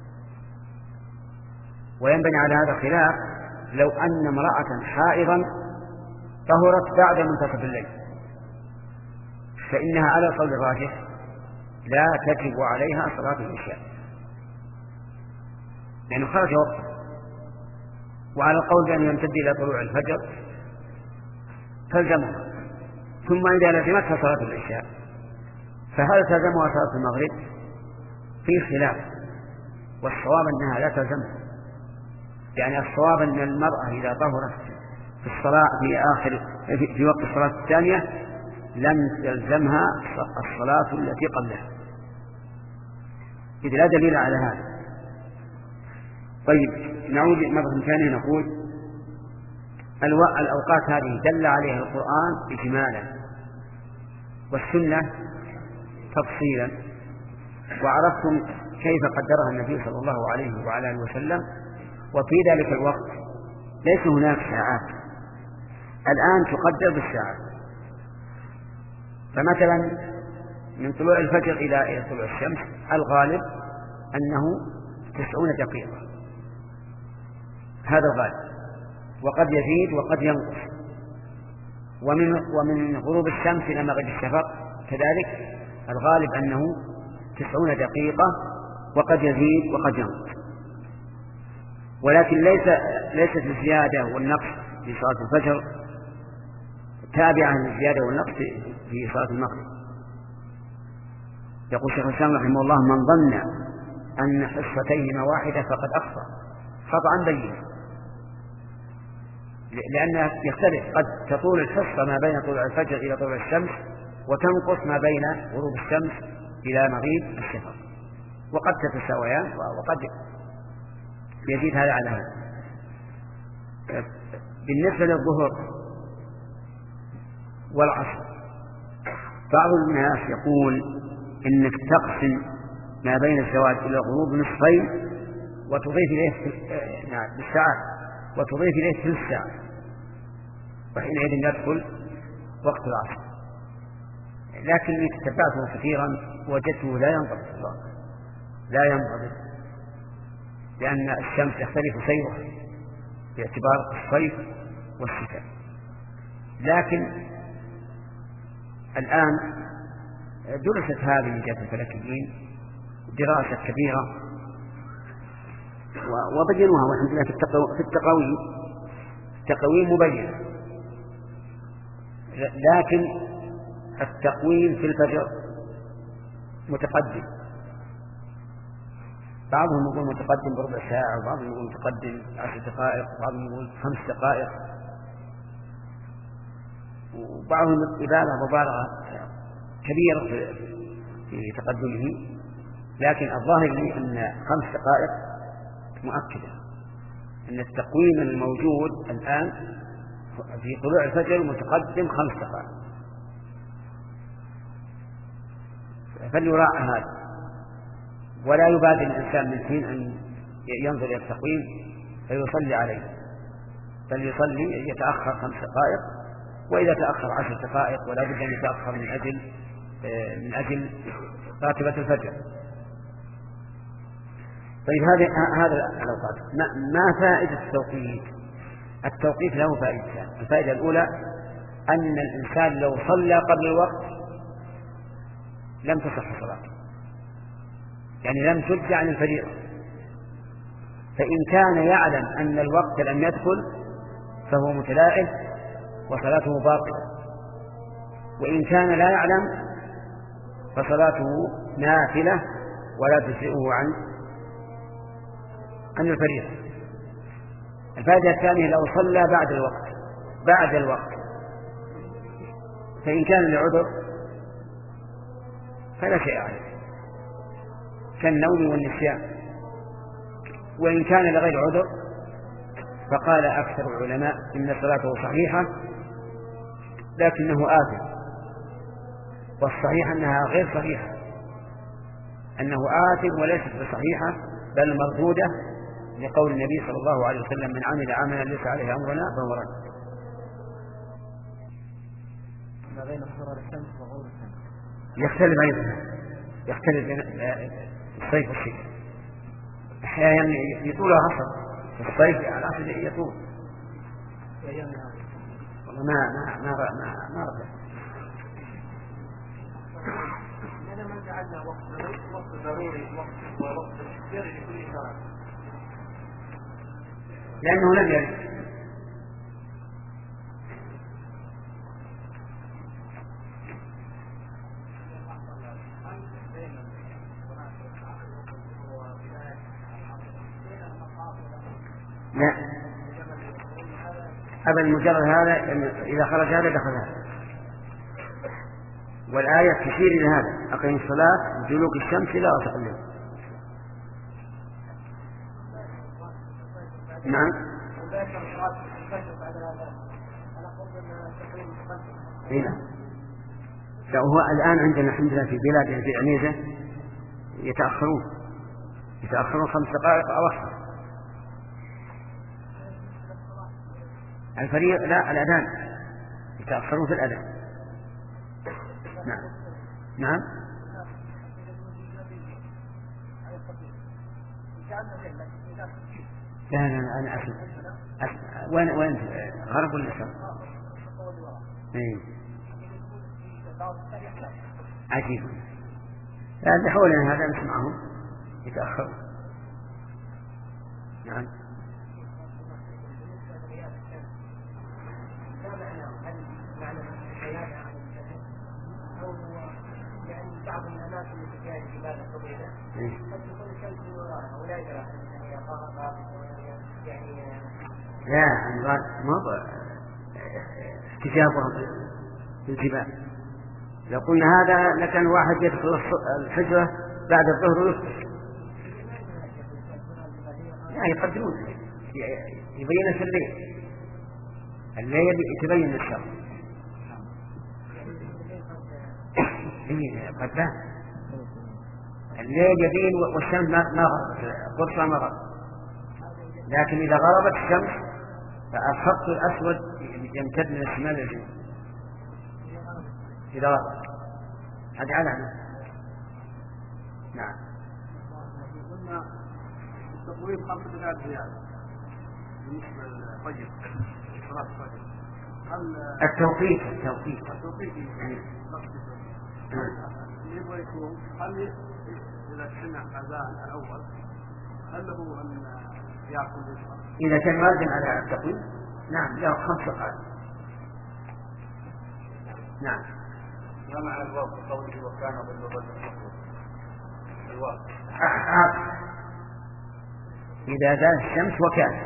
وينبني على هذا الخلاف لو أن امرأة حائضا طهرت بعد منتصف الليل فإنها على القول الراجح لا تجب عليها صلاة العشاء لأنه خرج وقته، وعلى القول بأن يمتد إلى طلوع الفجر تلزمها. ثم إذا لزمتها صلاة العشاء فهل تلزمها صلاة المغرب؟ في خلاف، والصواب أنها لا تلزمها، يعني الصواب أن المرأة إذا طهرت في الصلاة في آخر في وقت الصلاة الثانية لم تلزمها الصلاة التي قبلها، إذ لا دليل على هذا. طيب نعود مرة ثانية نقول الأوقات هذه دل عليها القرآن إجمالا والسنة تفصيلا، وعرفتم كيف قدرها النبي صلى الله عليه وعلى آله وسلم. وفي ذلك الوقت ليس هناك ساعات الآن تقدر بالساعات. فمثلا من طلوع الفجر إلى طلوع الشمس الغالب أنه تسعون دقيقة، هذا الغالب، وقد يزيد وقد ينقص. ومن, ومن غروب الشمس إلى مغرب الشفق كذلك الغالب أنه تسعون دقيقة، وقد يزيد وقد ينقص. ولكن ليس ليست الزيادة والنقص في صلاة الفجر تابعة للزيادة والنقص في صلاة المغرب. يقول شيخ الإسلام رحمه الله من ظن أن حصتيهما واحدة فقد أخطأ خطأ بين، لأنها يختلف، قد تطول الحصة ما بين طلوع الفجر إلى طلوع الشمس، وتنقص ما بين غروب الشمس إلى مغيب الشفق، وقد تتساويان وقد يزيد هذا على هذا. بالنسبة للظهر والعصر بعض الناس يقول إنك تقسم ما بين الزوال إلى الغروب نصفين وتضيف إليه نعم بالساعات وتضيف إليه ثلث ساعة، وحينئذ يدخل وقت العصر. لكني تتبعته كثيرا وجدته لا ينضبط الواقع، لا ينضبط، لأن الشمس يختلف سيرها باعتبار الصيف والشتاء. لكن الآن درست هذه من جهة الفلكيين دراسة كبيرة وبينوها والحمد لله في التقاويم تقويم مبين. لكن التقويم في الفجر متقدم، بعضهم يقول متقدم بربع ساعة، وبعضهم يقول متقدم عشر دقائق، وبعضهم يقول خمس دقائق، وبعضهم إبالغ مبالغة كبيرة في تقدمه. لكن الظاهر لي أن خمس دقائق مؤكدة، أن التقويم الموجود الآن في طلوع الفجر متقدم خمس دقائق، فليراعى هذا، ولا يبادر الإنسان من حين أن ينظر إلى التقويم فيصلي عليه، بل يصلي يتأخر خمس دقائق، وإذا تأخر عشر دقائق ولا بد أن يتأخر من أجل من أجل راتبة الفجر. طيب هذا هذا الأوقات ما, ما فائدة التوقيت؟ التوقيت له فائدتان. الفائدة الأولى أن الإنسان لو صلى قبل الوقت لم تصح صلاته، يعني لم تجزى عن الفريضة، فإن كان يعلم أن الوقت لم يدخل فهو متلاعب وصلاته باطلة، وإن كان لا يعلم فصلاته نافلة ولا تجزئه عن عن الفريضة. الفائدة الثانية لو صلى بعد الوقت بعد الوقت فإن كان لعذر فلا شيء عليه كالنوم والنسيان، وإن كان لغير عذر فقال أكثر العلماء إن صلاته صحيحة لكنه آثم، والصحيح أنها غير صحيحة، أنه آثم وليست بصحيحة بل مردودة، لقول النبي صلى الله عليه وسلم من عمل عملا ليس عليه أمرنا فهو رد. ما بين حضور الشمس وغروب الشمس يختلف أيضا، يختلف بين الصيف والشتاء، أحيانا يطول عصر في الصيف على العصر يطول. والله ما ما ما ما ما رد. لأن ما جعلنا وقت وقت ضروري وقت ووقت اختياري لكل شرع، لأنه لم يرد. لا أبدا، مجرد هذا إذا خرج هذا دخل هذا، والآية تشير إلى هذا: أقيم الصلاة دلوك الشمس إلى غسق الليل. نعم. هنا فهو الآن عندنا الحمد لله في بلاد في عنيزة يتأخرون يتأخرون خمس دقائق أو أكثر. الفريق لا الأذان يتأخرون في الأذان. نعم نعم. لا لا أنا أسمع, أسمع. وين وين غرب ولا شرق؟ إيه عجيب. لا حولنا هذا نسمعهم يتأخرون. نعم. بعض الأماكن التي فيها الجبال الطويلة قد تكون الشمس من وراءها ولا يدرى أن هي خاصة يعني لا المراد ما استجابهم بالجبال. لو قلنا هذا لكان واحد يدخل الحجرة بعد الظهر ويصبح. لا يقدمون يبين في الليل، الليل يتبين الشر. قد لا الليل يبين والشمس ما غربت، القرصة ما غربت، لكن إذا غربت الشمس فالخط الأسود يمتد من الشمال للجنوب إذا غربت. هذه علامة. نعم. قلنا التطويل خمسة آلاف ريال بالنسبة للفجر صلاة الفجر. هل التوقيت التوقيت التوقيت يبغى يكون هل إذا سمع أذان الأول هل له أن يأكل ويشرب؟ إذا كان واجب على التقويم نعم له خمس دقائق. نعم. ما معنى الواو في قوله وكان باللغة المفروض؟ الواو إذا زالت الشمس وكان.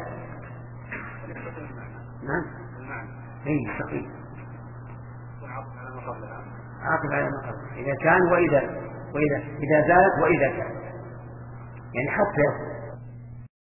نعم. اي صحيح. عاقب على ما قبل. إذا كان وإذا وإذا إذا زالت وإذا كان يعني حتى